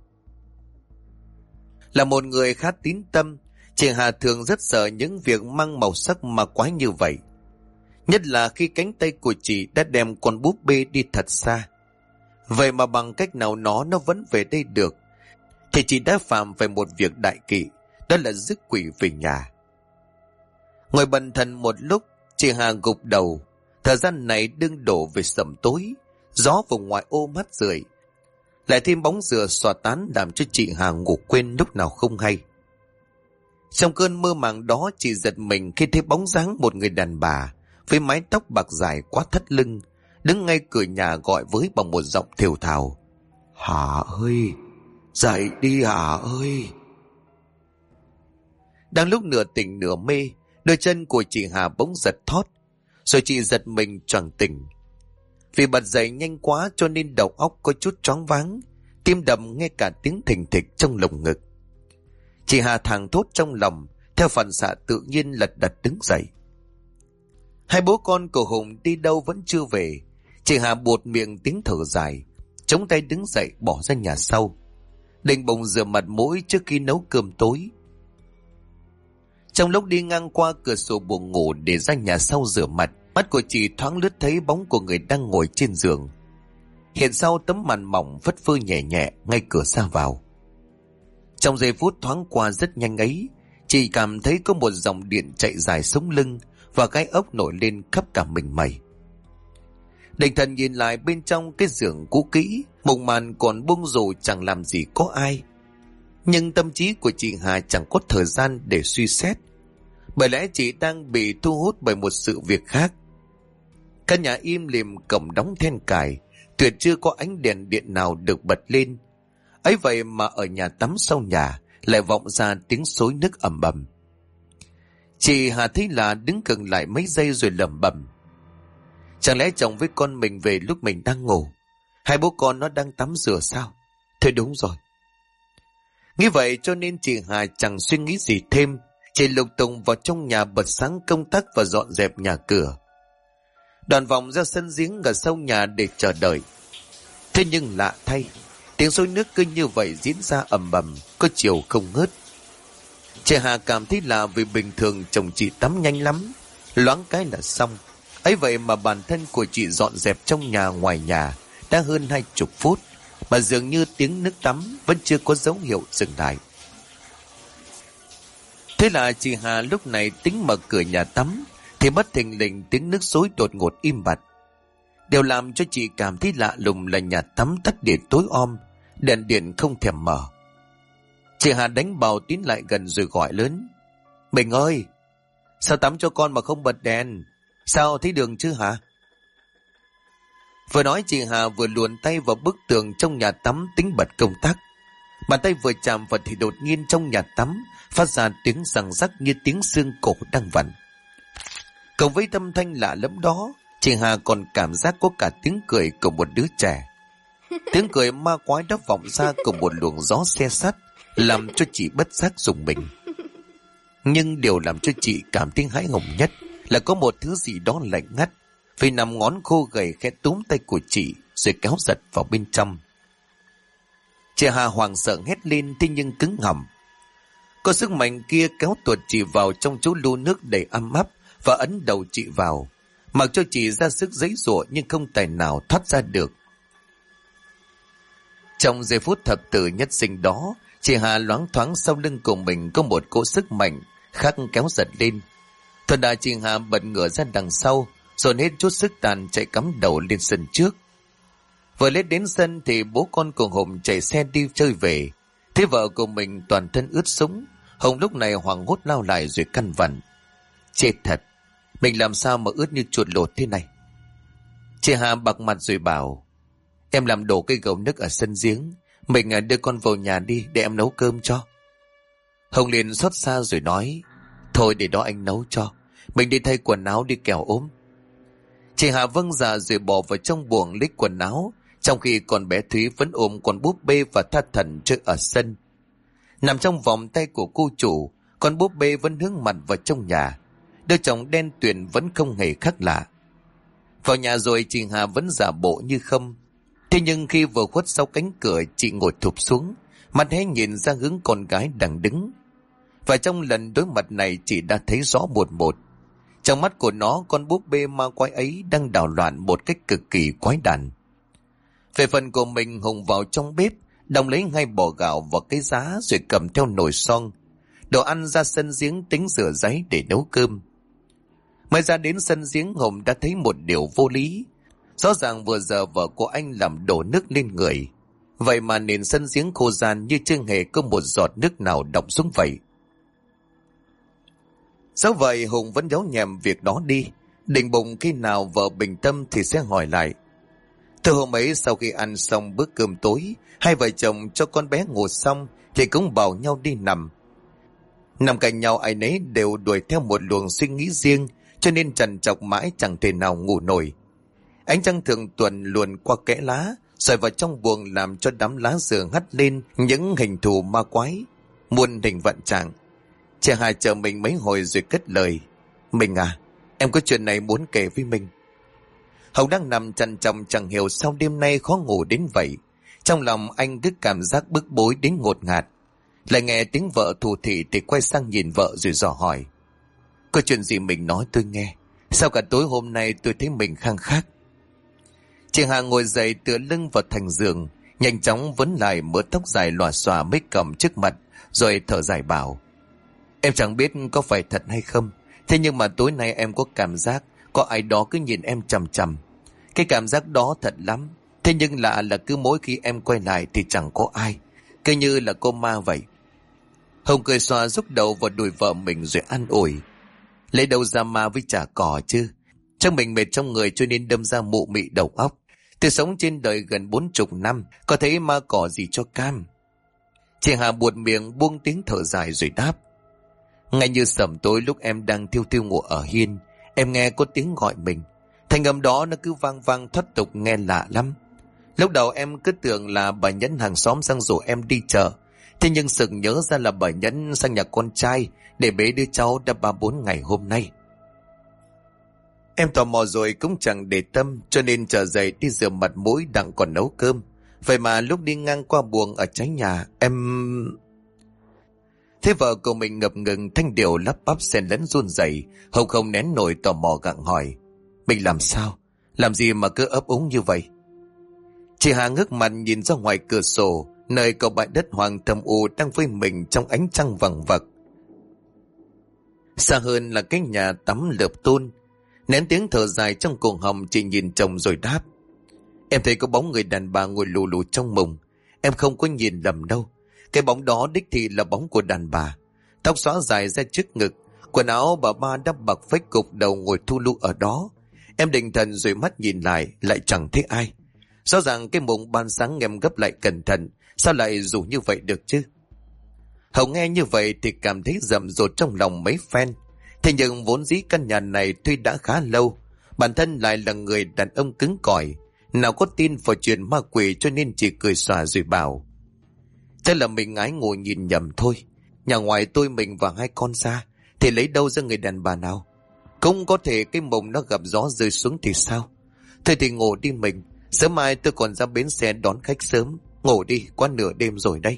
Là một người khá tín tâm, chị Hà thường rất sợ những việc mang màu sắc ma quái như vậy. Nhất là khi cánh tay của chị đã đem con búp bê đi thật xa. Vậy mà bằng cách nào nó vẫn về đây được, thì chị đã phạm phải một việc đại kỵ, đó là rước quỷ về nhà. Ngồi bần thần một lúc, chị Hà gục đầu. Thời gian này đương đổ về sẩm tối, gió vùng ngoại ô mát rượi, lại thêm bóng dừa xòa tán làm cho chị Hà ngủ quên lúc nào không hay. Trong cơn mơ màng đó, chị giật mình khi thấy bóng dáng một người đàn bà với mái tóc bạc dài quá thắt lưng, đứng ngay cửa nhà gọi với bằng một giọng thều thào: "Hà ơi, dậy đi Hà ơi." Đang lúc nửa tỉnh nửa mê, đôi chân của chị Hà bỗng giật thót, rồi chị giật mình choàng tỉnh. Vì bật dậy nhanh quá cho nên đầu óc có chút choáng váng, tim đập nghe cả tiếng thình thịch trong lồng ngực. Chị Hà thảng thốt trong lòng, theo phản xạ tự nhiên lật đật đứng dậy. Hai bố con của Hùng đi đâu vẫn chưa về. Chị Hà buột miệng tiếng thở dài, chống tay đứng dậy bỏ ra nhà sau, định bụng rửa mặt mũi trước khi nấu cơm tối. Trong lúc đi ngang qua cửa sổ buồng ngủ để ra nhà sau rửa mặt, mắt của chị thoáng lướt thấy bóng của người đang ngồi trên giường, hiện sau tấm màn mỏng phất phơ nhẹ nhẹ ngay cửa ra vào. Trong giây phút thoáng qua rất nhanh ấy, chị cảm thấy có một dòng điện chạy dài sống lưng và gai ốc nổi lên khắp cả mình mày. Định thần nhìn lại bên trong cái giường cũ kỹ, mùng màn còn buông rủ chẳng làm gì có ai. Nhưng tâm trí của chị Hà chẳng có thời gian để suy xét, bởi lẽ chị đang bị thu hút bởi một sự việc khác. Căn nhà im lìm, cổng đóng then cài, tuyệt chưa có ánh đèn điện nào được bật lên. Ấy vậy mà ở nhà tắm sau nhà lại vọng ra tiếng xối nước ầm ầm. Chị Hà thấy lạ, đứng khựng lại mấy giây rồi lẩm bẩm: chẳng lẽ chồng với con mình về lúc mình đang ngủ? Hai bố con nó đang tắm rửa sao? Thôi đúng rồi. Nghĩ vậy cho nên chị Hà chẳng suy nghĩ gì thêm, chỉ lục tung vào trong nhà bật sáng công tắc và dọn dẹp nhà cửa. Đoàn vòng ra sân giếng ở sau nhà để chờ đợi. Thế nhưng lạ thay, tiếng xối nước cứ như vậy diễn ra ầm ầm, có chiều không ngớt. Chị Hà cảm thấy lạ vì bình thường chồng chị tắm nhanh lắm, loáng cái là xong. Ấy vậy mà bản thân của chị dọn dẹp trong nhà ngoài nhà đã hơn 20 phút, mà dường như tiếng nước tắm vẫn chưa có dấu hiệu dừng lại. Thế là chị Hà lúc này tính mở cửa nhà tắm, thì bất thình lình tiếng nước xối đột ngột im bặt. Điều làm cho chị cảm thấy lạ lùng là nhà tắm tắt điện tối om, đèn điện không thèm mở. Chị Hà đánh bào tiến lại gần rồi gọi lớn: Mình ơi, sao tắm cho con mà không bật đèn? Sao thấy đường chứ hả? Vừa nói chị Hà vừa luồn tay vào bức tường trong nhà tắm tính bật công tắc. Bàn tay vừa chạm vào thì đột nhiên trong nhà tắm phát ra tiếng răng rắc như tiếng xương cổ đang vặn. Cộng với âm thanh lạ lẫm đó, chị Hà còn cảm giác có cả tiếng cười của một đứa trẻ. Tiếng cười ma quái đã vọng ra cùng một luồng gió se sắt, làm cho chị bất giác rùng mình. Nhưng điều làm cho chị cảm thấy hãi hùng nhất là có một thứ gì đó lạnh ngắt, vì nằm ngón khô gầy khẽ túm tay của chị rồi kéo giật vào bên trong. Chị Hà hoảng sợ hét lên, thế nhưng cứng họng. Có sức mạnh kia kéo tuột chị vào trong chỗ lu nước đầy ấm áp và ấn đầu chị vào, mặc cho chị ra sức giãy giụa nhưng không tài nào thoát ra được. Trong giây phút thập tử nhất sinh đó, chị Hà loáng thoáng sau lưng của mình có một cỗ sức mạnh khác kéo giật lên. Thật đã chị Hà bật ngửa ra đằng sau, dồn hết chút sức tàn chạy cắm đầu lên sân trước. Vừa lên đến sân thì bố con của Hùng chạy xe đi chơi về. Thấy vợ của mình toàn thân ướt sũng, Hùng lúc này hoảng hốt lao lại rồi căn vặn: Chết thật, mình làm sao mà ướt như chuột lột thế này? Chị Hà bạc mặt rồi bảo: Em làm đổ cây gầu nước ở sân giếng, mình đưa con vào nhà đi để em nấu cơm cho. Hùng liền xót xa rồi nói: Thôi để đó anh nấu cho, mình đi thay quần áo đi kẻo ốm. Chị Hà vâng dạ rồi bỏ vào trong buồng lấy quần áo, trong khi con bé Thúy vẫn ôm con búp bê và tha thẩn chơi ở sân. Nằm trong vòng tay của cô chủ, con búp bê vẫn hướng mặt vào trong nhà. Đôi chồng đen tuyền vẫn không hề khác lạ. Vào nhà rồi chị Hà vẫn giả bộ như không. Thế nhưng khi vừa khuất sau cánh cửa, chị ngồi thụp xuống, mặt hé nhìn ra hướng con gái đang đứng. Và trong lần đối mặt này chị đã thấy rõ một một. Trong mắt của nó, con búp bê ma quái ấy đang đảo loạn một cách cực kỳ quái đản. Về phần của mình, Hùng vào trong bếp, đong lấy 2 bò gạo vào cái giá rồi cầm theo nồi son, đồ ăn ra sân giếng tính rửa ráy để nấu cơm. Mới ra đến sân giếng, Hùng đã thấy một điều vô lý. Rõ ràng vừa giờ vợ của anh làm đổ nước lên người, vậy mà nền sân giếng khô ran như chưa hề có một giọt nước nào đọng xuống vậy. Dẫu vậy Hùng vẫn giấu nhẹm việc đó đi, định bụng khi nào vợ bình tâm thì sẽ hỏi lại. Từ hôm ấy sau khi ăn xong bữa cơm tối, hai vợ chồng cho con bé ngủ xong thì cũng bảo nhau đi nằm. Nằm cạnh nhau ai nấy đều đuổi theo một luồng suy nghĩ riêng, cho nên trằn trọc mãi chẳng thể nào ngủ nổi. Ánh trăng thường tuần luồn qua kẽ lá, soi vào trong buồng làm cho đám lá dừa hắt lên những hình thù ma quái, muôn hình vạn trạng. Chị Hà chờ mình mấy hồi rồi cất lời: Mình à, em có chuyện này muốn kể với mình. Hồng đang nằm trằn trọc chẳng hiểu sao đêm nay khó ngủ đến vậy. Trong lòng anh cứ cảm giác bức bối đến ngột ngạt. Lại nghe tiếng vợ thủ thỉ thì quay sang nhìn vợ rồi dò hỏi: Có chuyện gì mình nói tôi nghe, sao cả tối hôm nay tôi thấy mình khang khác? Chị Hà ngồi dậy tựa lưng vào thành giường, nhanh chóng vấn lại mớ tóc dài lòa xòa mấy cầm trước mặt, rồi thở dài bảo: Em chẳng biết có phải thật hay không, thế nhưng mà tối nay em có cảm giác có ai đó cứ nhìn em chằm chằm. Cái cảm giác đó thật lắm. Thế nhưng lạ là cứ mỗi khi em quay lại thì chẳng có ai, cứ như là cô ma vậy. Hồng cười xòa rúc đầu vào đùi vợ mình rồi an ủi: Lấy đâu ra ma với chả cỏ chứ. Chắc mình mệt trong người cho nên đâm ra mụ mị đầu óc. Tôi sống trên đời gần 40 năm, có thấy ma cỏ gì cho cam. Chị Hà buột miệng buông tiếng thở dài rồi đáp. Ngay như sẩm tối lúc em đang thiêu thiêu ngủ ở hiên, em nghe có tiếng gọi mình. Thanh âm đó nó cứ vang vang thoát tục nghe lạ lắm. Lúc đầu em cứ tưởng là bà Nhẫn hàng xóm sang rủ em đi chợ. Thế nhưng sực nhớ ra là bà Nhẫn sang nhà con trai để bế đứa cháu đã 3-4 ngày hôm nay. Em tò mò rồi cũng chẳng để tâm, cho nên trở dậy đi rửa mặt mũi đặng còn nấu cơm. Vậy mà lúc đi ngang qua buồng ở trái nhà, em... Thế vợ của mình ngập ngừng, thanh điệu lắp bắp xen lẫn run rẩy, Hồng không nén nổi tò mò gặng hỏi. Mình làm sao? Làm gì mà cứ ấp úng như vậy? Chị Hà ngước mặt nhìn ra ngoài cửa sổ, nơi có bãi đất hoang thâm u đang vây mình trong ánh trăng vằng vặc. Xa hơn là cái nhà tắm lợp tôn. Nén tiếng thở dài trong cổ họng, chị nhìn chồng rồi đáp. Em thấy có bóng người đàn bà ngồi lù lù trong mùng. Em không có nhìn lầm đâu. Cái bóng đó đích thị là bóng của đàn bà. Tóc xõa dài ra trước ngực, quần áo bà ba đắp bạc phết, cục đầu ngồi thu lu ở đó. Em định thần rồi mắt nhìn lại chẳng thấy ai. Rõ ràng cái mùng ban sáng em gấp lại cẩn thận, sao lại rủ như vậy được chứ? Hồng nghe như vậy thì cảm thấy rầm rộ trong lòng mấy phen. Thế nhưng vốn dĩ căn nhà này tuy đã khá lâu, bản thân lại là người đàn ông cứng cỏi, nào có tin vào chuyện ma quỷ, cho nên chỉ cười xòa rồi bảo. Thế là mình ái ngồi nhìn nhầm thôi. Nhà ngoài tôi mình và 2 con ra thì lấy đâu ra người đàn bà nào? Cũng có thể cái mồng nó gặp gió rơi xuống thì sao? Thôi thì ngủ đi mình, sớm mai tôi còn ra bến xe đón khách sớm. Ngủ đi, quá nửa đêm rồi đây.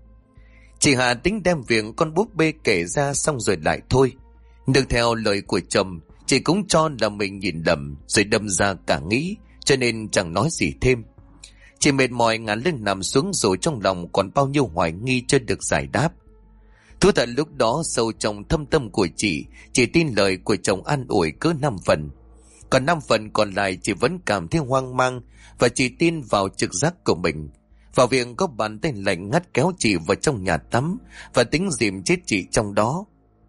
Chị Hà tính đem việc con búp bê kể ra xong rồi lại thôi. Nương theo lời của chồng, chị cũng cho là mình nhìn lầm rồi đâm ra cả nghĩ, cho nên chẳng nói gì thêm. Chị mệt mỏi ngả lưng nằm xuống, rồi trong lòng còn bao nhiêu hoài nghi chưa được giải đáp. Thú thật lúc đó sâu trong thâm tâm của chị chỉ tin lời của chồng an ủi cứ 5 phần. Còn 5 phần còn lại chị vẫn cảm thấy hoang mang, và chị tin vào trực giác của mình, vào việc có bàn tay lạnh ngắt kéo chị vào trong nhà tắm và tính dìm chết chị trong đó.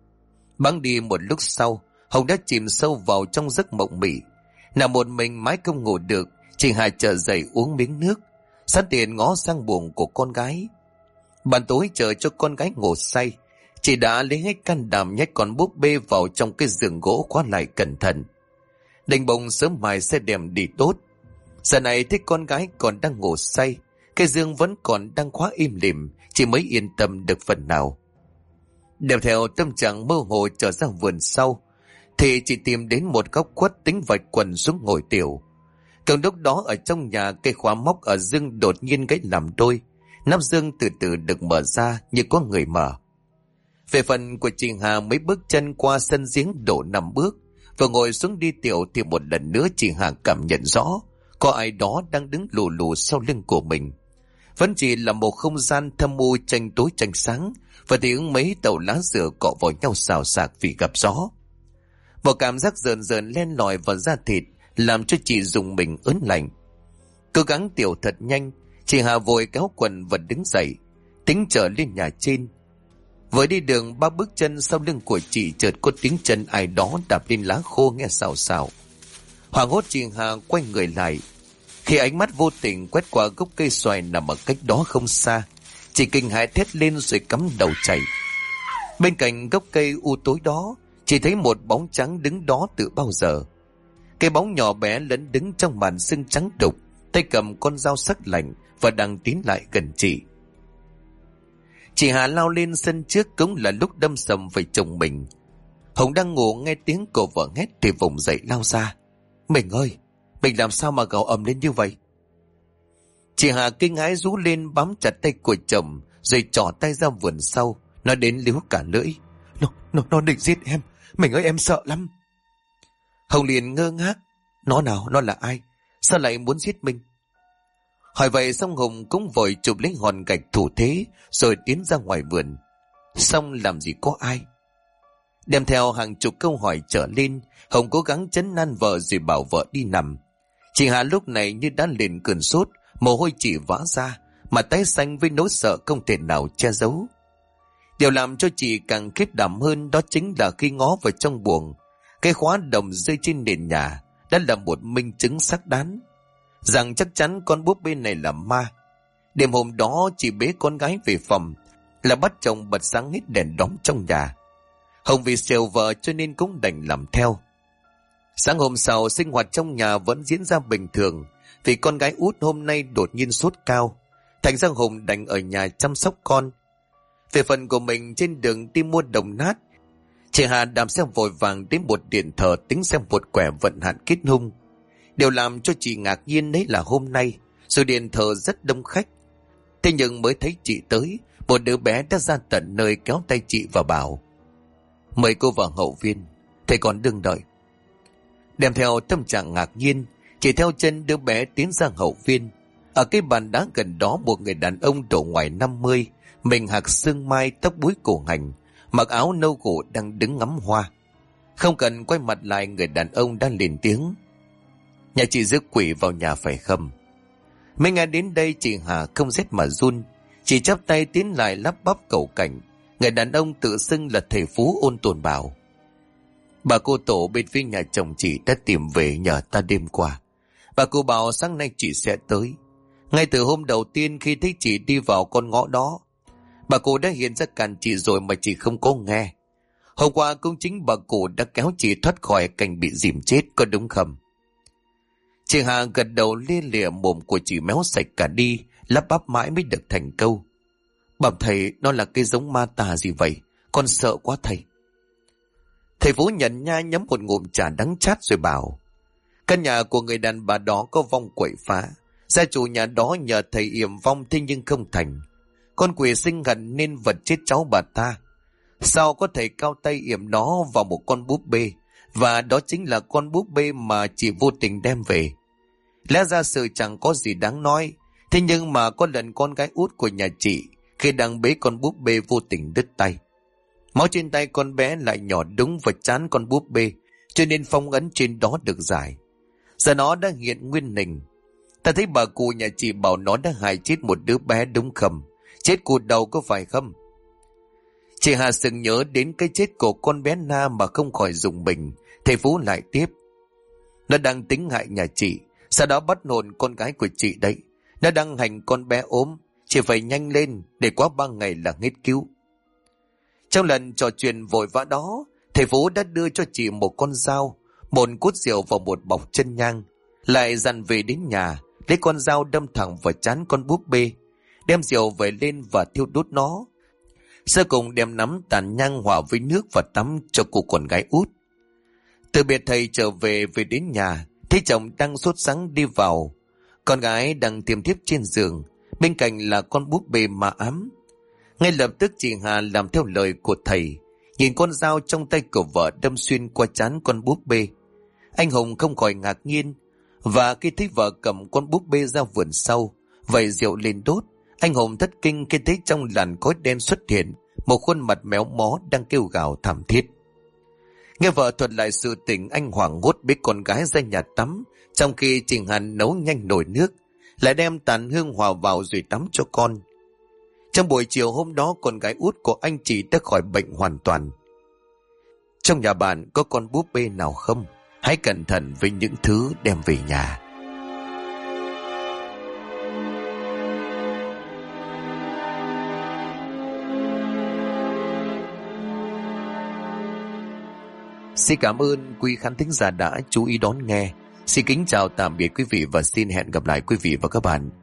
Bẵng đi một lúc sau, Hồng đã chìm sâu vào trong giấc mộng mị. Nằm một mình mãi không ngủ được, chị Hà trở dậy uống miếng nước, sẵn tiện ngó sang buồng của con gái. Ban tối chờ cho con gái ngủ say, chị đã lấy hết can đảm nhét con búp bê vào trong cái giường gỗ khóa lại cẩn thận. Định bụng sớm mai sẽ đem đi đốt. Giờ này thấy con gái còn đang ngủ say, cái giường vẫn còn đang khóa im lìm, chị mới yên tâm được phần nào. Đeo theo tâm trạng mơ hồ trở ra vườn sau, thì chị tìm đến một góc khuất tính vạch quần xuống ngồi tiểu. Còn lúc đó ở trong nhà, cây khóa móc ở giường đột nhiên gãy làm đôi, nắp giường từ từ được mở ra như có người mở. Về phần của chị Hà, mấy bước chân qua sân giếng đổ 5 bước, vừa ngồi xuống đi tiểu thì một lần nữa chị Hà cảm nhận rõ có ai đó đang đứng lù lù sau lưng của mình. Vẫn chỉ là một không gian thâm u tranh tối tranh sáng, và tiếng mấy tàu lá dừa cọ vào nhau xào xạc vì gặp gió. Một cảm giác rờn rờn len lỏi vào da thịt làm cho chị rùng mình ớn lạnh. Cố gắng tiểu thật nhanh, chị Hà vội kéo quần và đứng dậy, tính trở lên nhà trên. Vừa đi đường 3 bước chân, sau lưng của chị chợt có tiếng chân ai đó đạp lên lá khô nghe xào xào. Hoảng hốt chị Hà quay người lại, khi ánh mắt vô tình quét qua gốc cây xoài nằm ở cách đó không xa, chị kinh hãi thét lên rồi cắm đầu chạy. Bên cạnh gốc cây u tối đó, chỉ thấy một bóng trắng đứng đó từ bao giờ. Cái bóng nhỏ bé lẫn đứng trong màn sương trắng đục, tay cầm con dao sắc lạnh và đang tiến lại gần chị. Chị Hà lao lên sân trước, cũng là lúc đâm sầm về chồng mình. Hồng đang ngủ nghe tiếng cô vợ hét thì vùng dậy lao ra. Mình ơi, mình làm sao mà gào ầm lên như vậy? Chị Hà kinh hãi rú lên bám chặt tay của chồng, rồi trỏ tay ra vườn sau. Nó đến líu cả lưỡi. Nó định giết em. Mình ơi, em sợ lắm. Hồng liền ngơ ngác. Nó nào, nó là ai? Sao lại muốn giết mình? Hỏi vậy xong Hồng cũng vội chụp lấy hòn gạch thủ thế, rồi tiến ra ngoài vườn. Xong làm gì có ai? Đem theo hàng chục câu hỏi trở lên, Hồng cố gắng trấn an vợ rồi bảo vợ đi nằm. Chị Hà lúc này như đã lên cơn sốt, mồ hôi chỉ vã ra, mà tái xanh với nỗi sợ không thể nào che giấu. Điều làm cho chị càng khiếp đảm hơn đó chính là khi ngó vào trong buồng, cái khóa đồng rơi trên nền nhà, đã là một minh chứng xác đáng rằng chắc chắn con búp bê này là ma. Đêm hôm đó chị bế con gái về phòng là bắt chồng bật sáng hết đèn đóm trong nhà. Hồng vì sều vợ cho nên cũng đành làm theo. Sáng hôm sau sinh hoạt trong nhà vẫn diễn ra bình thường, vì con gái út hôm nay đột nhiên sốt cao, thành ra Hùng đành ở nhà chăm sóc con. Về phần của mình, trên đường đi mua đồng nát, chị Hà đạp xe vội vàng đến một điện thờ tính xem một quẻ vận hạn kết hung. Điều làm cho chị ngạc nhiên đấy là hôm nay dù điện thờ rất đông khách, thế nhưng mới thấy chị tới, một đứa bé đã ra tận nơi kéo tay chị và bảo: "Mời cô vào hậu viên, thầy còn đương đợi." Đem theo tâm trạng ngạc nhiên, chị theo chân đứa bé tiến ra hậu viên. Ở cái bàn đá gần đó, một người đàn ông độ ngoài 50, mình hạc xương mai, tóc búi cổ hành, mặc áo nâu gỗ đang đứng ngắm hoa. Không cần quay mặt lại, người đàn ông đang lên tiếng: "Nhà chị rước quỷ vào nhà phải không?" Mới nghe đến đây, chị Hà không rét mà run, chị chắp tay tiến lại lắp bắp cầu cảnh. Người đàn ông tự xưng là thầy Phú ôn tồn bảo: "Bà cô tổ bên phía nhà chồng chị đã tìm về nhờ ta đêm qua. Bà cô bảo sáng nay chị sẽ tới. Ngay từ hôm đầu tiên khi thấy chị đi vào con ngõ đó, bà cô đã hiện ra cản chị rồi mà chị không có nghe. Hôm qua cũng chính bà cô đã kéo chị thoát khỏi cảnh bị dìm chết, có đúng không?" Chị Hà gật đầu, lia lịa, mồm của chị méo sạch cả đi, lắp bắp mãi mới được thành câu: "Bẩm thầy, nó là cái giống ma tà gì vậy? Con sợ quá thầy." Thầy Phú nhận nha, nhấm một ngụm trà đắng chát rồi bảo: "Căn nhà của người đàn bà đó có vong quậy phá. Gia chủ nhà đó nhờ thầy yểm vong, thế nhưng không thành. Con quỷ sinh hận nên vật chết cháu bà ta. Sao có thể cao tay yểm nó vào một con búp bê, và đó chính là con búp bê mà chị vô tình đem về. Lẽ ra sự chẳng có gì đáng nói, thế nhưng mà có lần con gái út của nhà chị khi đang bế con búp bê vô tình đứt tay. Máu trên tay con bé lại nhỏ đúng vào trán con búp bê, cho nên phong ấn trên đó được giải. Giờ nó đã hiện nguyên hình. Ta thấy bà cụ nhà chị bảo nó đã hại chết một đứa bé đúng không? Chết cụt đầu có phải không?" Chị Hà sừng nhớ đến cái chết của con bé Na mà không khỏi rùng mình. Thầy Phú lại tiếp: "Nó đang tính hại nhà chị, sau đó bắt hồn con gái của chị đấy. Nó đang hành con bé ốm, chị phải nhanh lên, để quá 3 ngày là hết cứu." Trong lần trò chuyện vội vã đó, thầy Phú đã đưa cho chị một con dao, một cút rượu và một bọc chân nhang, lại dặn về đến nhà lấy con dao đâm thẳng vào trán con búp bê, đem rượu về lên và thiêu đốt nó. Sau cùng đem nắm tàn nhang hòa với nước và tắm cho cô con gái út. Từ biệt thầy trở về đến nhà, thấy chồng đang sốt sắng đi vào. Con gái đang tiềm thiếp trên giường, bên cạnh là con búp bê ma ám. Ngay lập tức chị Hà làm theo lời của thầy, nhìn con dao trong tay của vợ đâm xuyên qua trán con búp bê. Anh Hùng không khỏi ngạc nhiên, và khi thấy vợ cầm con búp bê ra vườn sau, vẩy rượu lên đốt, anh Hùng thất kinh khi thấy trong làn khói đen xuất hiện một khuôn mặt méo mó đang kêu gào thảm thiết. Nghe vợ thuật lại sự tình, anh hoảng hốt bế con gái ra nhà tắm, trong khi chị Hà nấu nhanh nồi nước, lại đem tàn hương hòa vào rồi tắm cho con. Trong buổi chiều hôm đó, con gái út của anh chị đã khỏi bệnh hoàn toàn. Trong nhà bạn có con búp bê nào không? Hãy cẩn thận với những thứ đem về nhà. Xin cảm ơn quý khán thính giả đã chú ý đón nghe. Xin kính chào tạm biệt quý vị và xin hẹn gặp lại quý vị và các bạn